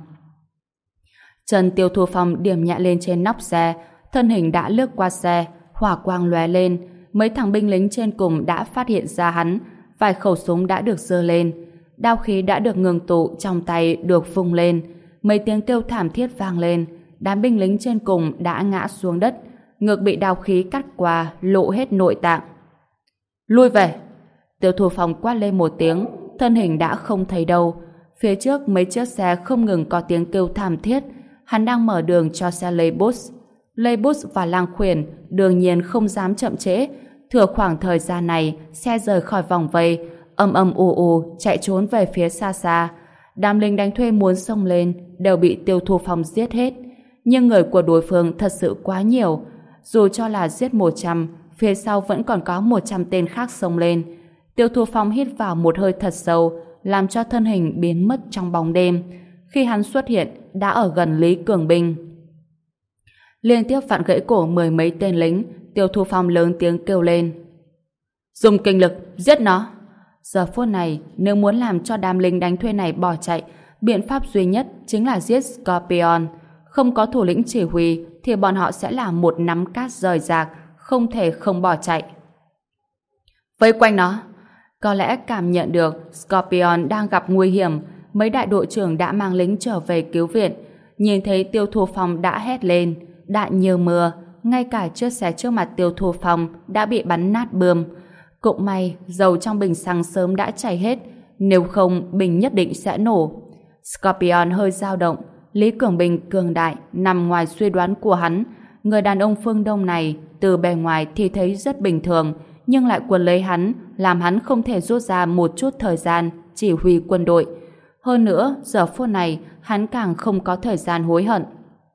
A: Trần Tiêu Thu Phong điểm nhẹ lên trên nóc xe, thân hình đã lướt qua xe, hỏa quang lóe lên. Mấy thằng binh lính trên cùng đã phát hiện ra hắn, vài khẩu súng đã được giơ lên, đao khí đã được ngừng tụ trong tay được vung lên. Mấy tiếng kêu thảm thiết vang lên, đám binh lính trên cùng đã ngã xuống đất, ngực bị đao khí cắt qua, lộ hết nội tạng. Lui về! Tiêu Thu Phong quát lên một tiếng, thân hình đã không thấy đâu. Phía trước mấy chiếc xe không ngừng có tiếng kêu thảm thiết. Hắn đang mở đường cho xe Leybus. Leybus và Lang Khuyển đương nhiên không dám chậm trễ. Thừa khoảng thời gian này, xe rời khỏi vòng vây, ầm ầm ù ù chạy trốn về phía xa xa. Đám lính đánh thuê muốn xông lên đều bị Tiêu Thu Phong giết hết. Nhưng người của đối phương thật sự quá nhiều. Dù cho là giết 100, phía sau vẫn còn có 100 tên khác xông lên. Tiêu Thu Phong hít vào một hơi thật sâu, làm cho thân hình biến mất trong bóng đêm. Khi hắn xuất hiện, đã ở gần Lý Cường Bình. Liên tiếp vặn gãy cổ 10 mấy tên lính, Tiêu Thu Phong lớn tiếng kêu lên. Dùng kinh lực, giết nó! Giờ phút này, nếu muốn làm cho đám lính đánh thuê này bỏ chạy, biện pháp duy nhất chính là giết Scorpion. Không có thủ lĩnh chỉ huy, thì bọn họ sẽ là một nắm cát rời rạc, không thể không bỏ chạy. Vây quanh nó. Có lẽ cảm nhận được Scorpion đang gặp nguy hiểm, mấy đại đội trưởng đã mang lính trở về cứu viện. Nhìn thấy Tiêu Thu Phong đã hét lên, đạn như mưa, ngay cả chiếc xe trước mặt Tiêu Thu Phong đã bị bắn nát bươm. Cũng may dầu trong bình xăng sớm đã chảy hết, nếu không bình nhất định sẽ nổ. Scorpion hơi dao động, Lý Cường Bình cường đại nằm ngoài suy đoán của hắn. Người đàn ông phương Đông này từ bề ngoài thì thấy rất bình thường, nhưng lại quấn lấy hắn, làm hắn không thể rút ra một chút thời gian chỉ huy quân đội. Hơn nữa, giờ phút này hắn càng không có thời gian hối hận.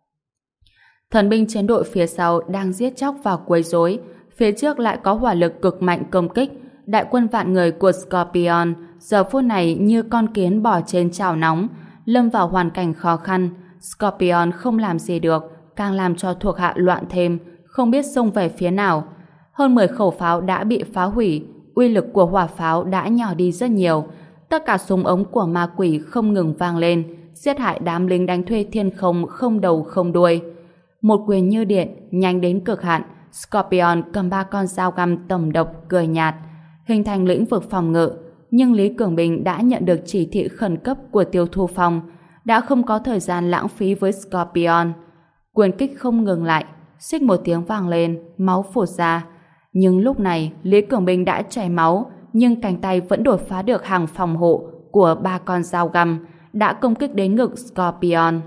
A: Thần binh chiến đội phía sau đang giết chóc và quấy rối, phía trước lại có hỏa lực cực mạnh công kích. Đại quân vạn người của Scorpion giờ phút này như con kiến bò trên chảo nóng, lâm vào hoàn cảnh khó khăn. Scorpion không làm gì được, càng làm cho thuộc hạ loạn thêm, không biết xông về phía nào. Hơn 10 khẩu pháo đã bị phá hủy, uy lực của hỏa pháo đã nhỏ đi rất nhiều. Tất cả súng ống của ma quỷ không ngừng vang lên, giết hại đám lính đánh thuê thiên không không đầu không đuôi. Một quyền như điện, nhanh đến cực hạn, Scorpion cầm 3 con dao găm tầm độc cười nhạt, hình thành lĩnh vực phòng ngự. Nhưng Lý Cường Bình đã nhận được chỉ thị khẩn cấp của Tiêu Thu Phong, đã không có thời gian lãng phí với Scorpion. Quyền kích không ngừng lại, xích một tiếng vang lên, máu phụt ra. Nhưng lúc này Lý Cường Bình đã chảy máu, nhưng cánh tay vẫn đột phá được hàng phòng hộ của 3 con dao găm đã công kích đến ngực Scorpion.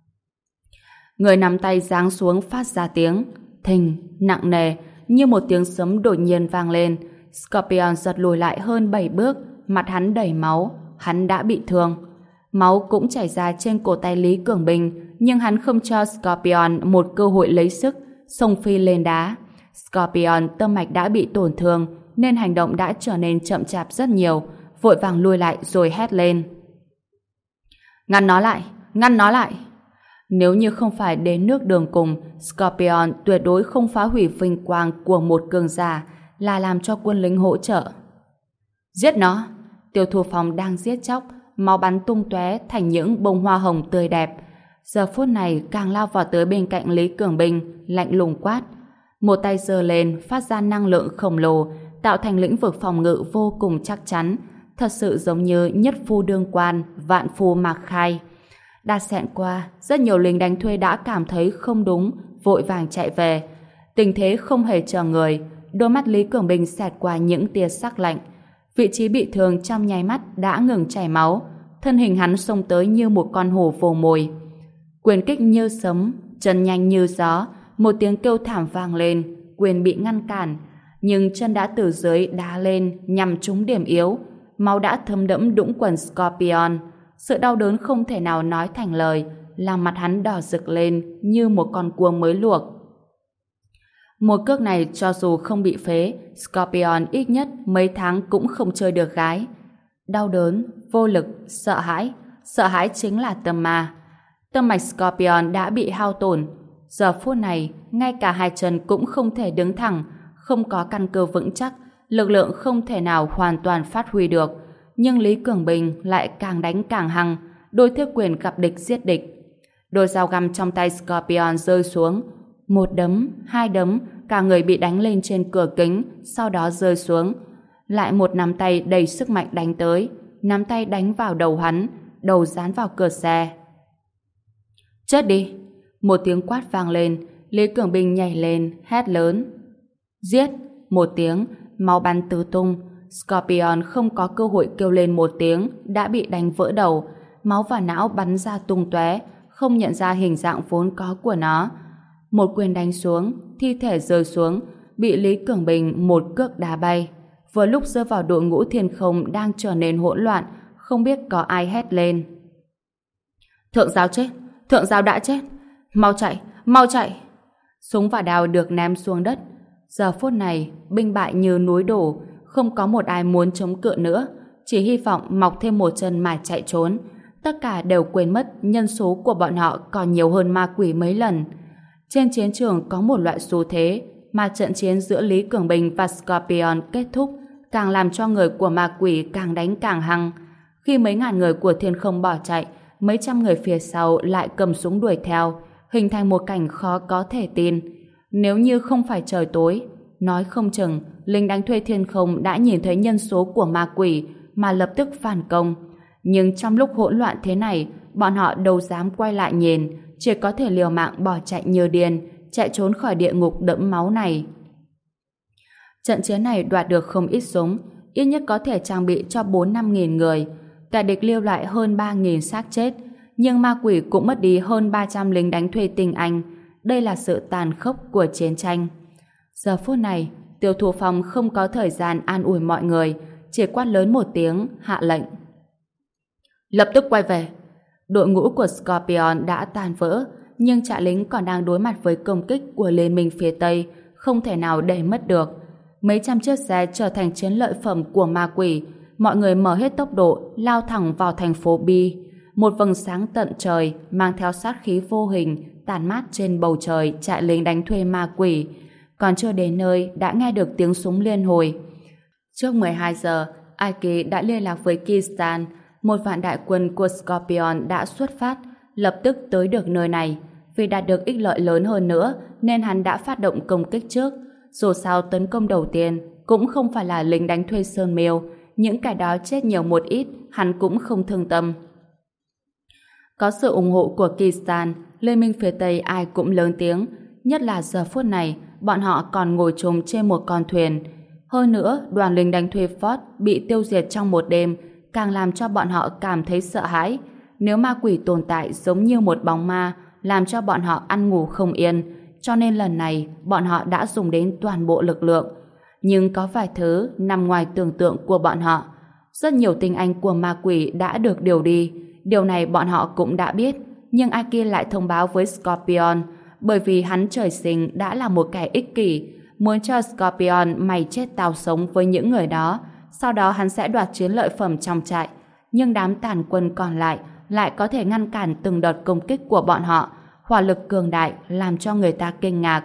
A: Người nắm tay giáng xuống phát ra tiếng thình nặng nề, như một tiếng sấm đột nhiên vang lên. Scorpion giật lùi lại hơn 7 bước, mặt hắn đầy máu, hắn đã bị thương. Máu cũng chảy ra trên cổ tay Lý Cường Bình, nhưng hắn không cho Scorpion một cơ hội lấy sức, xông phi lên đá. Scorpion tâm mạch đã bị tổn thương, nên hành động đã trở nên chậm chạp rất nhiều, vội vàng lùi lại rồi hét lên. Ngăn nó lại! Ngăn nó lại! Nếu như không phải đến nước đường cùng, Scorpion tuyệt đối không phá hủy vinh quang của một cường giả, là làm cho quân lính hỗ trợ. Giết nó! Tiêu Thu Phong đang giết chóc, máu bắn tung tóe thành những bông hoa hồng tươi đẹp. Giờ phút này càng lao vào tới bên cạnh Lý Cường Bình, lạnh lùng quát. Một tay giơ lên, phát ra năng lượng khổng lồ, tạo thành lĩnh vực phòng ngự vô cùng chắc chắn, thật sự giống như nhất phu đương quan, vạn phu mạc khai. Đã xẹn qua, rất nhiều lính đánh thuê đã cảm thấy không đúng, vội vàng chạy về. Tình thế không hề chờ người, đôi mắt Lý Cường Bình xẹt qua những tia sắc lạnh. Vị trí bị thương trong nháy mắt đã ngừng chảy máu, thân hình hắn xông tới như một con hổ vồ mồi. Quyền kích như sấm, chân nhanh như gió, một tiếng kêu thảm vang lên, quyền bị ngăn cản, nhưng chân đã từ dưới đá lên nhằm trúng điểm yếu, máu đã thấm đẫm đũng quần Scorpion. Sự đau đớn không thể nào nói thành lời, làm mặt hắn đỏ rực lên như một con cua mới luộc. Một cước này cho dù không bị phế, Scorpion ít nhất mấy tháng cũng không chơi được gái. Đau đớn, vô lực, sợ hãi chính là tâm ma. Tâm mạch Scorpion đã bị hao tổn. Giờ phút này, ngay cả hai chân cũng không thể đứng thẳng, không có căn cơ vững chắc, lực lượng không thể nào hoàn toàn phát huy được. Nhưng Lý Cường Bình lại càng đánh càng hăng, đôi thiết quyền gặp địch giết địch. Đôi dao găm trong tay Scorpion rơi xuống, một đấm, hai đấm, cả người bị đánh lên trên cửa kính, sau đó rơi xuống. Lại một nắm tay đầy sức mạnh đánh tới, nắm tay đánh vào đầu hắn, đầu dán vào cửa xe. Chết đi! Một tiếng quát vang lên, Lý Cường Bình nhảy lên, hét lớn. Giết! Một tiếng, máu bắn tứ tung. Scorpion không có cơ hội kêu lên một tiếng, đã bị đánh vỡ đầu, máu và não bắn ra tung tóe, không nhận ra hình dạng vốn có của nó. Một quyền đánh xuống, thi thể rơi xuống, bị Lý Cường Bình một cước đá bay. Vừa lúc rơi vào đội ngũ thiên không đang trở nên hỗn loạn, không biết có ai hét lên. Thượng giáo chết! Thượng giáo đã chết! Mau chạy! Mau chạy! Súng và đao được ném xuống đất. Giờ phút này, binh bại như núi đổ, không có một ai muốn chống cự nữa, chỉ hy vọng mọc thêm một chân mà chạy trốn. Tất cả đều quên mất nhân số của bọn họ còn nhiều hơn ma quỷ mấy lần. Trên chiến trường có một loại xu thế mà trận chiến giữa Lý Cường Bình và Scorpion kết thúc, càng làm cho người của ma quỷ càng đánh càng hăng. Khi mấy ngàn người của thiên không bỏ chạy, mấy trăm người phía sau lại cầm súng đuổi theo, hình thành một cảnh khó có thể tin. Nếu như không phải trời tối, nói không chừng lính đánh thuê thiên không đã nhìn thấy nhân số của ma quỷ mà lập tức phản công. Nhưng trong lúc hỗn loạn thế này, bọn họ đâu dám quay lại nhìn, chỉ có thể liều mạng bỏ chạy như điên, chạy trốn khỏi địa ngục đẫm máu này. Trận chiến này đoạt được không ít súng, ít nhất có thể trang bị cho 4-5 nghìn người. Kẻ địch lưu lại hơn 3.000 xác chết, nhưng ma quỷ cũng mất đi hơn 300 lính đánh thuê tinh anh. Đây là sự tàn khốc của chiến tranh. Giờ phút này, Tiêu Thu Phong không có thời gian an ủi mọi người, chỉ quát lớn một tiếng, hạ lệnh. Lập tức quay về. Đội ngũ của Scorpion đã tan vỡ, nhưng trại lính còn đang đối mặt với công kích của Liên minh phía Tây, không thể nào để mất được. Mấy trăm chiếc xe trở thành chiến lợi phẩm của ma quỷ, mọi người mở hết tốc độ, lao thẳng vào thành phố B. Một vầng sáng tận trời, mang theo sát khí vô hình, tàn mát trên bầu trời trại lính đánh thuê ma quỷ. Còn chưa đến nơi, đã nghe được tiếng súng liên hồi. Trước 12 giờ, Aiki đã liên lạc với Kistan. Một vạn đại quân của Scorpion đã xuất phát, lập tức tới được nơi này. Vì đạt được ích lợi lớn hơn nữa, nên hắn đã phát động công kích trước. Dù sao tấn công đầu tiên cũng không phải là lính đánh thuê Sơn Miêu, những kẻ đó chết nhiều một ít, hắn cũng không thương tâm. Có sự ủng hộ của Kistan, Liên minh phía Tây ai cũng lớn tiếng, nhất là giờ phút này, bọn họ còn ngồi chung trên một con thuyền. Hơn nữa, đoàn lính đánh thuê Ford bị tiêu diệt trong một đêm, càng làm cho bọn họ cảm thấy sợ hãi. Nếu ma quỷ tồn tại giống như một bóng ma, làm cho bọn họ ăn ngủ không yên, cho nên lần này bọn họ đã dùng đến toàn bộ lực lượng. Nhưng có vài thứ nằm ngoài tưởng tượng của bọn họ. Rất nhiều tinh anh của ma quỷ đã được điều đi. Điều này bọn họ cũng đã biết, nhưng ai kia lại thông báo với Scorpion, bởi vì hắn trời sinh đã là một kẻ ích kỷ, muốn cho Scorpion mày chết tao sống với những người đó, sau đó hắn sẽ đoạt chiến lợi phẩm trong trại. Nhưng đám tàn quân còn lại có thể ngăn cản từng đợt công kích của bọn họ, hỏa lực cường đại làm cho người ta kinh ngạc.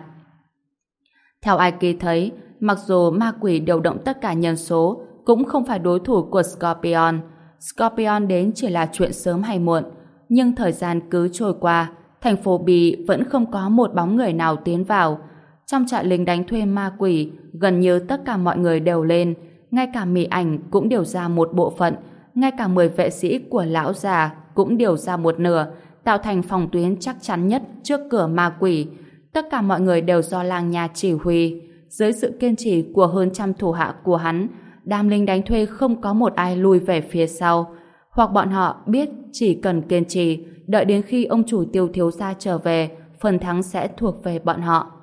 A: Theo Aiki thấy, mặc dù ma quỷ điều động tất cả nhân số, cũng không phải đối thủ của Scorpion. Scorpion đến chỉ là chuyện sớm hay muộn, nhưng thời gian cứ trôi qua, thành phố B vẫn không có một bóng người nào tiến vào. Trong trại lính đánh thuê ma quỷ, gần như tất cả mọi người đều lên, ngay cả Mỹ Ảnh cũng điều ra một bộ phận, ngay cả 10 vệ sĩ của lão già cũng điều ra một nửa, tạo thành phòng tuyến chắc chắn nhất trước cửa ma quỷ. Tất cả mọi người đều do Lang Nha chỉ huy. Dưới sự kiên trì của hơn trăm thủ hạ của hắn, đám lính đánh thuê không có một ai lùi về phía sau. Hoặc bọn họ biết chỉ cần kiên trì, đợi đến khi ông chủ Tiêu thiếu gia trở về, phần thắng sẽ thuộc về bọn họ.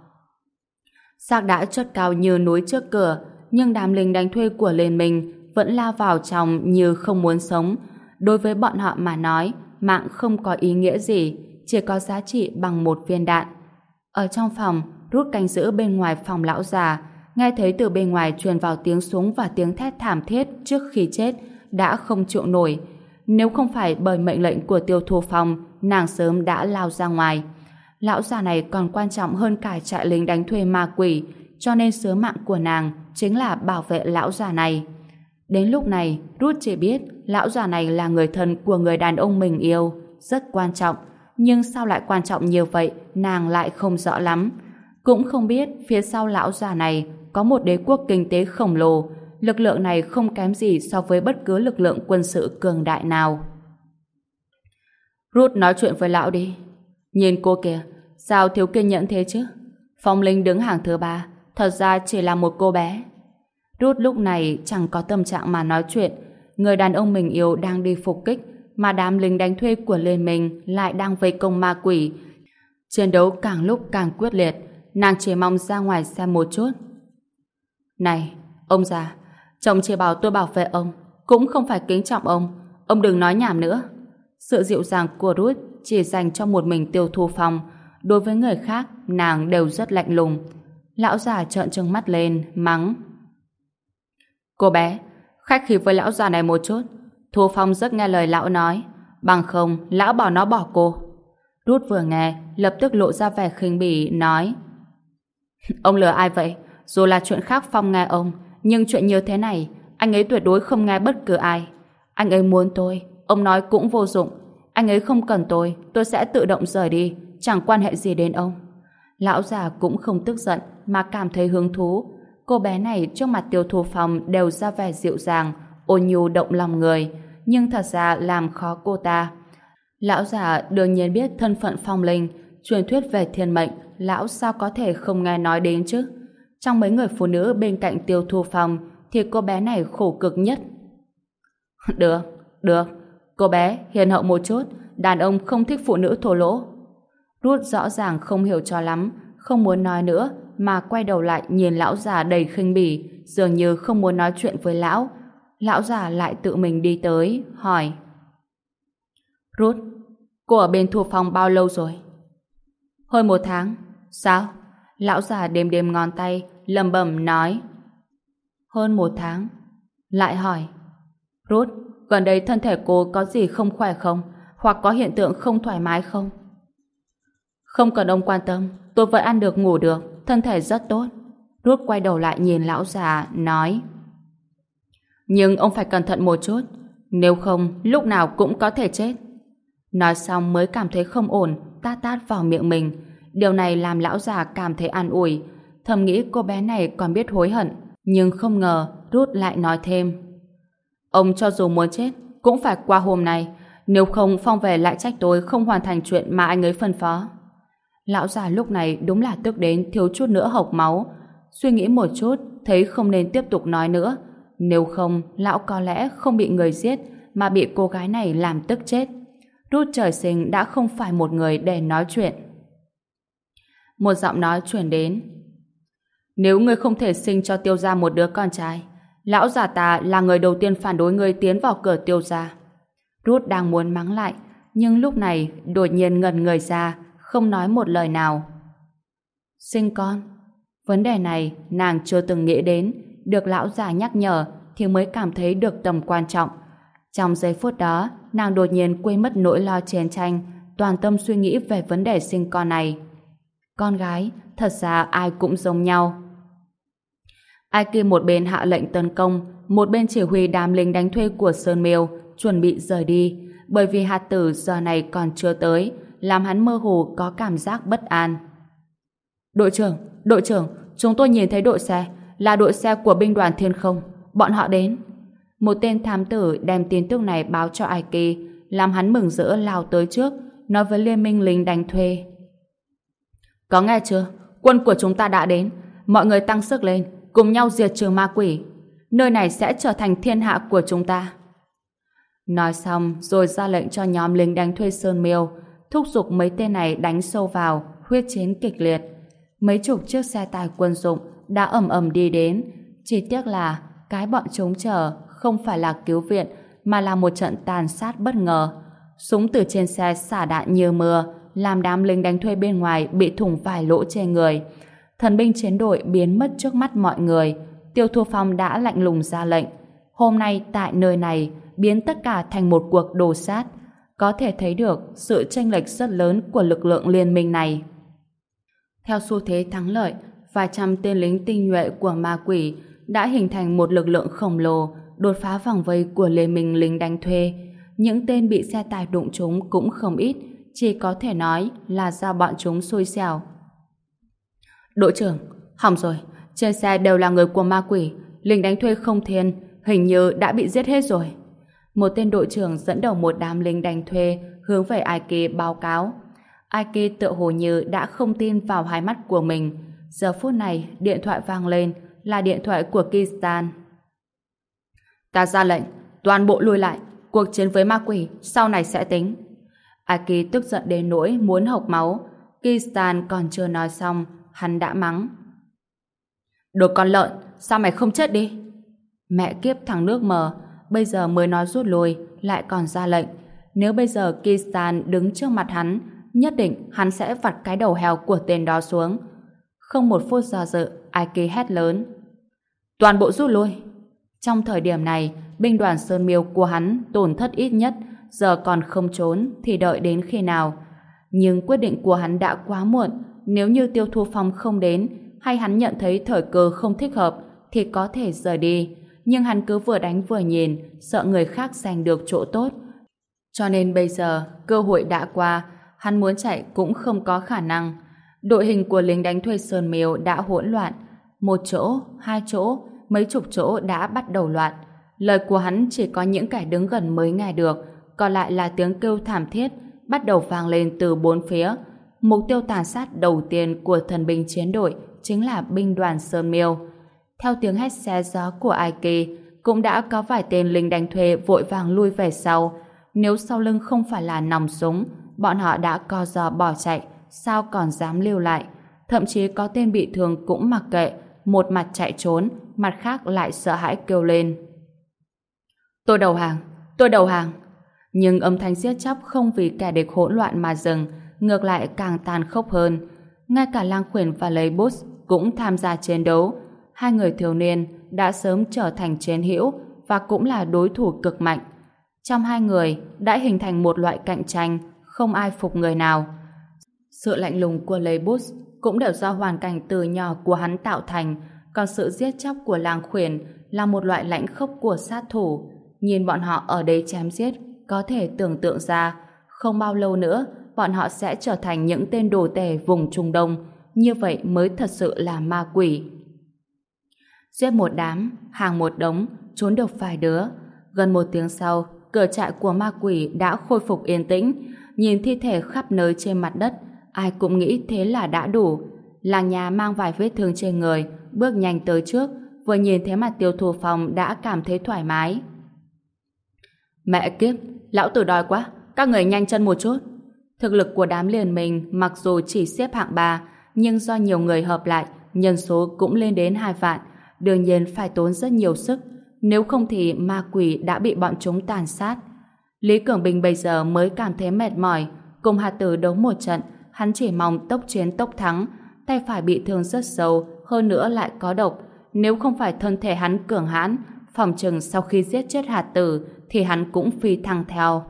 A: Xác đã chất cao như núi trước cửa, nhưng đám lính đánh thuê của Liên minh vẫn lao vào trong như không muốn sống. Đối với bọn họ mà nói, mạng không có ý nghĩa gì, chỉ có giá trị bằng một viên đạn. Ở trong phòng, Rút canh giữ bên ngoài phòng lão già, nghe thấy từ bên ngoài truyền vào tiếng súng và tiếng thét thảm thiết trước khi chết, đã không chịu nổi. Nếu không phải bởi mệnh lệnh của Tiêu Thu Phong, nàng sớm đã lao ra ngoài. Lão già này còn quan trọng hơn cả trại lính đánh thuê ma quỷ, cho nên sứ mạng của nàng chính là bảo vệ lão già này. Đến lúc này, Rút chỉ biết lão già này là người thân của người đàn ông mình yêu, rất quan trọng. Nhưng sao lại quan trọng như vậy, nàng lại không rõ lắm. Cũng không biết phía sau lão già này có một đế quốc kinh tế khổng lồ, lực lượng này không kém gì so với bất cứ lực lượng quân sự cường đại nào. Rút nói chuyện với lão đi. Nhìn cô kìa, sao thiếu kiên nhẫn thế chứ? Phong Linh đứng hàng thứ 3, thật ra chỉ là một cô bé. Rút lúc này chẳng có tâm trạng mà nói chuyện. Người đàn ông mình yêu đang đi phục kích, mà đám lính đánh thuê của Liên minh lại đang vây công ma quỷ. Chiến đấu càng lúc càng quyết liệt, nàng chỉ mong ra ngoài xem một chút. Này, ông già, chồng chỉ bảo tôi bảo vệ ông, cũng không phải kính trọng ông đừng nói nhảm nữa. Sự dịu dàng của Ruth chỉ dành cho một mình Tiêu Thu Phong, đối với người khác nàng đều rất lạnh lùng. Lão già trợn trừng mắt lên, mắng. Cô bé, khách khí với lão già này một chút. Thu Phong rất nghe lời lão nói, bằng không lão bảo nó bỏ cô. Ruth vừa nghe, lập tức lộ ra vẻ khinh bỉ, nói. Ông lừa ai vậy? Dù là chuyện khác Phong nghe ông, nhưng chuyện như thế này, anh ấy tuyệt đối không nghe bất cứ ai. Anh ấy muốn tôi, ông nói cũng vô dụng. Anh ấy không cần tôi sẽ tự động rời đi, chẳng quan hệ gì đến ông. Lão già cũng không tức giận, mà cảm thấy hứng thú. Cô bé này trước mặt Tiêu Thu Phong đều ra vẻ dịu dàng, ôn nhu động lòng người, nhưng thật ra làm khó cô ta. Lão già đương nhiên biết thân phận Phong Linh, truyền thuyết về thiên mệnh, lão sao có thể không nghe nói đến chứ? Trong mấy người phụ nữ bên cạnh Tiêu Thu Phong thì cô bé này khổ cực nhất. Được, được, cô bé hiền hậu một chút, đàn ông không thích phụ nữ thô lỗ. Ruth rõ ràng không hiểu cho lắm, không muốn nói nữa, mà quay đầu lại nhìn lão già đầy khinh bỉ, dường như không muốn nói chuyện với lão. Lão già lại tự mình đi tới, hỏi: Ruth, cô ở bên Thu Phong bao lâu rồi? Hơn 1 tháng. Sao? Lão già đếm đếm ngón tay, lẩm bẩm nói: Hơn 1 tháng. Lại hỏi: Ruth, gần đây thân thể cô có gì không khỏe không? Hoặc có hiện tượng không thoải mái không? Không cần ông quan tâm, tôi vẫn ăn được ngủ được, thân thể rất tốt. Ruth quay đầu lại nhìn lão già, nói: Nhưng ông phải cẩn thận một chút, nếu không lúc nào cũng có thể chết. Nói xong mới cảm thấy không ổn, tát tát vào miệng mình. Điều này làm lão già cảm thấy an ủi, thầm nghĩ cô bé này còn biết hối hận. Nhưng không ngờ Ruth lại nói thêm: Ông cho dù muốn chết cũng phải qua hôm nay, nếu không Phong về lại trách tôi không hoàn thành chuyện mà anh ấy phân phó. Lão già lúc này đúng là tức đến thiếu chút nữa hộc máu. Suy nghĩ một chút, thấy không nên tiếp tục nói nữa. Nếu không, lão có lẽ không bị người giết, mà bị cô gái này làm tức chết. Ruth trời sinh đã không phải một người để nói chuyện. Một giọng nói truyền đến: Nếu ngươi không thể sinh cho Tiêu gia một đứa con trai, lão già ta là người đầu tiên phản đối ngươi tiến vào cửa Tiêu gia. Ruth đang muốn mắng lại, nhưng lúc này đột nhiên ngẩn người ra, không nói một lời nào. Sinh con? Vấn đề này nàng chưa từng nghĩ đến, được lão già nhắc nhở thì mới cảm thấy được tầm quan trọng. Trong giây phút đó, nàng đột nhiên quên mất nỗi lo chiến tranh, toàn tâm suy nghĩ về vấn đề sinh con này. Con gái, thật ra ai cũng giống nhau. Ai kia một bên hạ lệnh tấn công, một bên chỉ huy đám lính đánh thuê của Sơn Miêu chuẩn bị rời đi, bởi vì hạt tử giờ này còn chưa tới, làm hắn mơ hồ có cảm giác bất an. Đội trưởng, chúng tôi nhìn thấy đội xe, là đội xe của binh đoàn Thiên Không, bọn họ đến. Một tên thám tử đem tin tức này báo cho Aiki, làm hắn mừng rỡ lao tới trước, nói với liên minh lính đánh thuê. Có nghe chưa? Quân của chúng ta đã đến, mọi người tăng sức lên, cùng nhau diệt trừ ma quỷ. Nơi này sẽ trở thành thiên hạ của chúng ta. Nói xong rồi ra lệnh cho nhóm lính đánh thuê Sơn Miêu thúc giục mấy tên này đánh sâu vào, huyết chiến kịch liệt. Mấy chục chiếc xe tải quân dụng đã ầm ầm đi đến, chỉ tiếc là cái bọn chúng chờ không phải là cứu viện mà là một trận tàn sát bất ngờ. Súng từ trên xe xả đạn như mưa, làm đám lính đánh thuê bên ngoài bị thủng vài lỗ trên người. Thần binh chiến đội biến mất trước mắt mọi người. Tiêu Thu Phong đã lạnh lùng ra lệnh: hôm nay tại nơi này biến tất cả thành một cuộc đồ sát. Có thể thấy được sự chênh lệch rất lớn của lực lượng liên minh này. Theo xu thế thắng lợi, vài trăm tên lính tinh nhuệ của ma quỷ đã hình thành một lực lượng khổng lồ, đột phá vòng vây của liên minh lính đánh thuê. Những tên bị xe tải đụng trúng cũng không ít, chỉ có thể nói là do bọn chúng xui xẻo. Đội trưởng, hỏng rồi, trên xe đều là người của ma quỷ, lính đánh thuê Không Thiên hình như đã bị giết hết rồi. Một tên đội trưởng dẫn đầu một đám lính đánh thuê hướng về Aiki báo cáo. Aiki tựa hồ như đã không tin vào hai mắt của mình. Giờ phút này điện thoại vang lên, là điện thoại của Kistan. Ta ra lệnh, toàn bộ lùi lại, cuộc chiến với ma quỷ sau này sẽ tính. Aiki tức giận đến nỗi muốn hộc máu. Kistan còn chưa nói xong, hắn đã mắng: Đồ con lợn, sao mày không chết đi? Mẹ kiếp thằng nước mờ, bây giờ mới nói rút lui, lại còn ra lệnh. Nếu bây giờ Kistan đứng trước mặt hắn, nhất định hắn sẽ vặt cái đầu heo của tên đó xuống. Không một phút do dự, Aiki hét lớn: Toàn bộ rút lui! Trong thời điểm này, binh đoàn Sơn Miêu của hắn tổn thất ít nhất, giờ còn không trốn thì đợi đến khi nào. Nhưng quyết định của hắn đã quá muộn. Nếu như Tiêu Thu Phong không đến, hay hắn nhận thấy thời cơ không thích hợp, thì có thể rời đi. Nhưng hắn cứ vừa đánh vừa nhìn, sợ người khác giành được chỗ tốt. Cho nên bây giờ, cơ hội đã qua, hắn muốn chạy cũng không có khả năng. Đội hình của lính đánh thuê Sơn Miêu đã hỗn loạn. Một chỗ, hai chỗ, mấy chục chỗ đã bắt đầu loạn. Lời của hắn chỉ có những kẻ đứng gần mới nghe được, còn lại là tiếng kêu thảm thiết bắt đầu vang lên từ bốn phía. Mục tiêu tàn sát đầu tiên của thần binh chiến đội chính là binh đoàn Sơn Miêu. Theo tiếng hét xé gió của Aiki, cũng đã có vài tên lính đánh thuê vội vàng lui về sau. Nếu sau lưng không phải là nòng súng, bọn họ đã co giò bỏ chạy, sao còn dám lưu lại. Thậm chí có tên bị thương cũng mặc kệ, một mặt chạy trốn, mặt khác lại sợ hãi kêu lên. Tôi đầu hàng, tôi đầu hàng. Nhưng âm thanh giết chóc không vì kẻ địch hỗn loạn mà dừng, ngược lại càng tàn khốc hơn. Ngay cả Lang Khuyển và Lấy Bút cũng tham gia chiến đấu. Hai người thiếu niên đã sớm trở thành chiến hữu và cũng là đối thủ cực mạnh. Trong hai người đã hình thành một loại cạnh tranh, không ai phục người nào. Sự lạnh lùng của Lấy Bút cũng đều do hoàn cảnh từ nhỏ của hắn tạo thành, còn sự giết chóc của Lang Khuyển là một loại lãnh khốc của sát thủ. Nhìn bọn họ ở đây chém giết, có thể tưởng tượng ra, không bao lâu nữa, bọn họ sẽ trở thành những tên đồ tể vùng Trung Đông. Như vậy mới thật sự là ma quỷ. Giết một đám, hàng một đống, trốn được vài đứa. Gần một tiếng sau, cửa trại của ma quỷ đã khôi phục yên tĩnh. Nhìn thi thể khắp nơi trên mặt đất, ai cũng nghĩ thế là đã đủ. Làng nhà mang vài vết thương trên người, bước nhanh tới trước, vừa nhìn thấy mặt Tiêu Thu Phong đã cảm thấy thoải mái. Mẹ kiếp, lão tử đói quá, các người nhanh chân một chút. Thực lực của đám liên minh mặc dù chỉ xếp hạng 3, nhưng do nhiều người hợp lại, nhân số cũng lên đến 2 vạn, đương nhiên phải tốn rất nhiều sức, nếu không thì ma quỷ đã bị bọn chúng tàn sát. Lý Cường Bình bây giờ mới cảm thấy mệt mỏi, cùng Hà Tử đấu một trận, hắn chỉ mong tốc chiến tốc thắng, tay phải bị thương rất sâu, hơn nữa lại có độc, nếu không phải thân thể hắn cường hãn, phòng chừng sau khi giết chết Hà Tử thì hắn cũng phi thăng theo.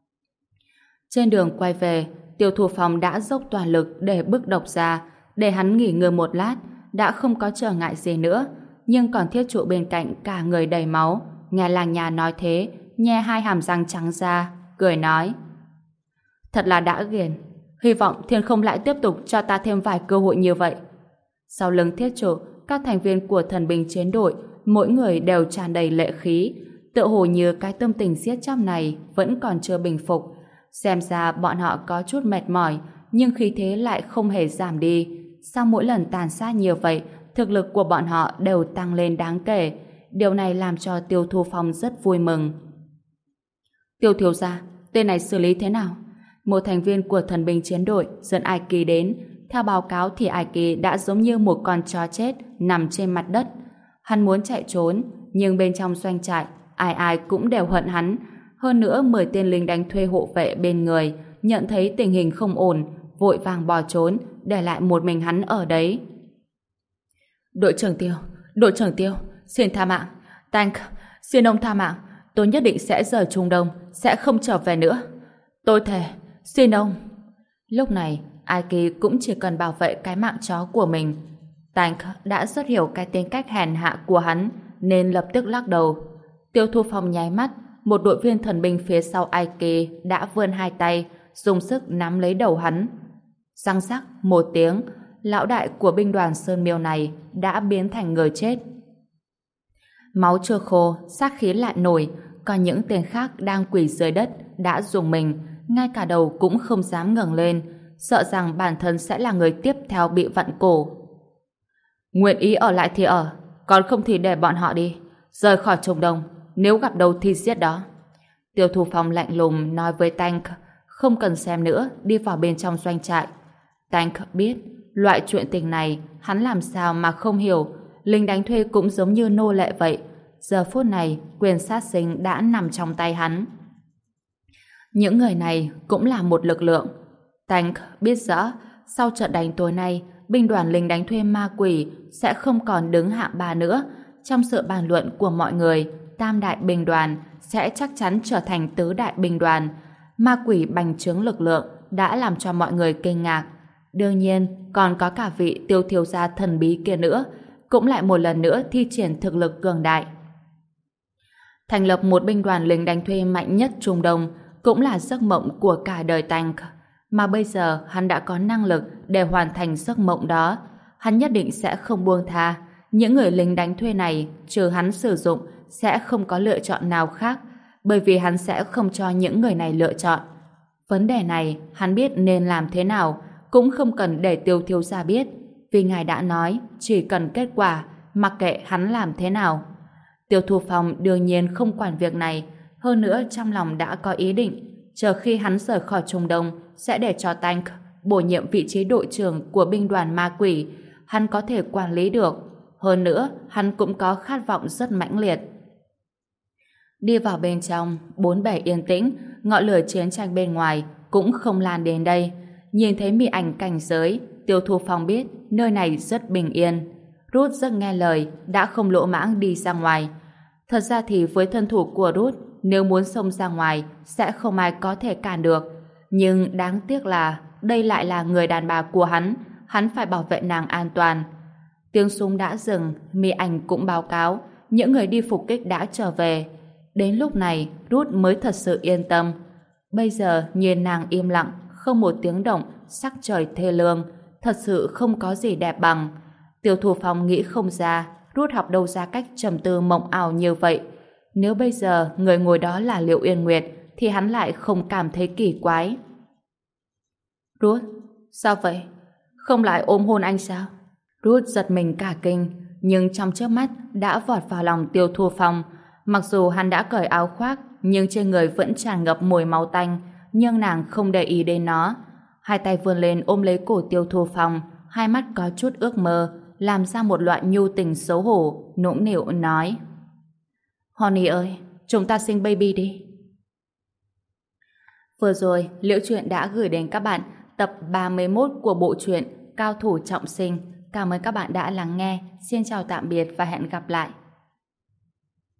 A: Trên đường quay về, Tiêu Thu Phong đã dốc toàn lực để bức độc ra, để hắn nghỉ ngơi một lát, đã không có trở ngại gì nữa, nhưng còn Thiết Trụ bên cạnh cả người đầy máu, nghe làng nhà nói thế, nhe hai hàm răng trắng ra, cười nói: thật là đã ghiền, hy vọng Thiên không lại tiếp tục cho ta thêm vài cơ hội như vậy. Sau lưng Thiết Trụ, các thành viên của thần binh chiến đội, mỗi người đều tràn đầy lệ khí, tựa hồ như cái tâm tình giết chóc này vẫn còn chưa bình phục. Xem ra bọn họ có chút mệt mỏi, nhưng khí thế lại không hề giảm đi. Sau mỗi lần tàn sát như vậy, thực lực của bọn họ đều tăng lên đáng kể. Điều này làm cho Tiêu Thu Phong rất vui mừng. Tiêu thiếu gia, tên này xử lý thế nào? Một thành viên của thần binh chiến đội dẫn Aiki đến. Theo báo cáo thì Aiki đã giống như một con chó chết nằm trên mặt đất. Hắn muốn chạy trốn, nhưng bên trong doanh trại, ai ai cũng đều hận hắn. Hơn nữa 10 tên lính đánh thuê hộ vệ bên người nhận thấy tình hình không ổn, vội vàng bỏ trốn, để lại một mình hắn ở đấy. Đội trưởng Tiêu, xin tha mạng. Tank, xin ông tha mạng. Tôi nhất định sẽ rời Trung Đông, sẽ không trở về nữa. Tôi thề, xin ông. Lúc này, Aiki cũng chỉ cần bảo vệ cái mạng chó của mình. Tank đã rất hiểu cái tính cách hèn hạ của hắn, nên lập tức lắc đầu. Tiêu Thu Phong nháy mắt, một đội viên thần binh phía sau Aiki đã vươn hai tay, dùng sức nắm lấy đầu hắn. Răng rắc một tiếng, lão đại của binh đoàn Sơn Miêu này đã biến thành người chết. Máu chưa khô, sát khí lại nổi, còn những tên khác đang quỳ dưới đất đã rùng mình, ngay cả đầu cũng không dám ngẩng lên, sợ rằng bản thân sẽ là người tiếp theo bị vặn cổ. Nguyện ý ở lại thì ở, còn không thì để bọn họ đi, rời khỏi Trung Đông, nếu gặp đâu thì giết đó. Tiêu Thu Phong lạnh lùng nói với Tank, không cần xem nữa, đi vào bên trong doanh trại. Tank biết, loại chuyện tình này hắn làm sao mà không hiểu, lính đánh thuê cũng giống như nô lệ vậy. Giờ phút này, quyền sát sinh đã nằm trong tay hắn. Những người này cũng là một lực lượng. Tank biết rõ, sau trận đánh tối nay, binh đoàn lính đánh thuê ma quỷ sẽ không còn đứng hạng 3 nữa. Trong sự bàn luận của mọi người, tam đại binh đoàn sẽ chắc chắn trở thành tứ đại binh đoàn. Ma quỷ bành trướng lực lượng đã làm cho mọi người kinh ngạc. Đương nhiên, còn có cả vị Tiêu thiếu gia thần bí kia nữa, cũng lại một lần nữa thi triển thực lực cường đại. Thành lập một binh đoàn lính đánh thuê mạnh nhất Trung Đông cũng là giấc mộng của cả đời Tank. Mà bây giờ hắn đã có năng lực để hoàn thành giấc mộng đó. Hắn nhất định sẽ không buông tha. những người lính đánh thuê này trừ hắn sử dụng sẽ không có lựa chọn nào khác, bởi vì hắn sẽ không cho những người này lựa chọn. Vấn đề này hắn biết nên làm thế nào, cũng không cần để Tiêu thiếu gia biết, vì ngài đã nói chỉ cần kết quả, mặc kệ hắn làm thế nào. Tiêu Thu Phong đương nhiên không quản việc này, hơn nữa trong lòng đã có ý định, chờ khi hắn rời khỏi Trung Đông sẽ để cho Tank bổ nhiệm vị trí đội trưởng của binh đoàn ma quỷ, hắn có thể quản lý được. Hơn nữa, hắn cũng có khát vọng rất mãnh liệt. Đi vào bên trong, bốn bề yên tĩnh, ngọn lửa chiến tranh bên ngoài cũng không lan đến đây. Nhìn thấy mị ảnh cảnh giới, Tiêu Thu Phong biết nơi này rất bình yên. Ruth rất nghe lời, đã không lỗ mãng đi ra ngoài. Thật ra thì với thân thủ của Ruth, nếu muốn xông ra ngoài, sẽ không ai có thể cản được. Nhưng đáng tiếc là đây lại là người đàn bà của hắn phải bảo vệ nàng an toàn. Tiếng súng đã dừng, mị ảnh cũng báo cáo, những người đi phục kích đã trở về. Đến lúc này, Ruth mới thật sự yên tâm. Bây giờ nhìn nàng im lặng, không một tiếng động, sắc trời thê lương, thật sự không có gì đẹp bằng. Tiêu Thu Phong nghĩ không ra, Ruth học đâu ra cách trầm tư mộng ảo như vậy. Nếu bây giờ người ngồi đó là Liệu Yên Nguyệt, thì hắn lại không cảm thấy kỳ quái. Ruth, sao vậy? Không lại ôm hôn anh sao? Ruth giật mình cả kinh, nhưng trong chớp mắt đã vọt vào lòng Tiêu Thu Phong. Mặc dù hắn đã cởi áo khoác, nhưng trên người vẫn tràn ngập mùi máu tanh, nhưng nàng không để ý đến nó. Hai tay vươn lên ôm lấy cổ Tiêu Thu Phong, hai mắt có chút ước mơ, làm ra một loại nhu tình xấu hổ, nũng nịu nói: Honey ơi, chúng ta sinh baby đi. Vừa rồi, Liễu Chuyện đã gửi đến các bạn tập 31 của bộ truyện Cao thủ trọng sinh. Cảm ơn các bạn đã lắng nghe. Xin chào tạm biệt và hẹn gặp lại.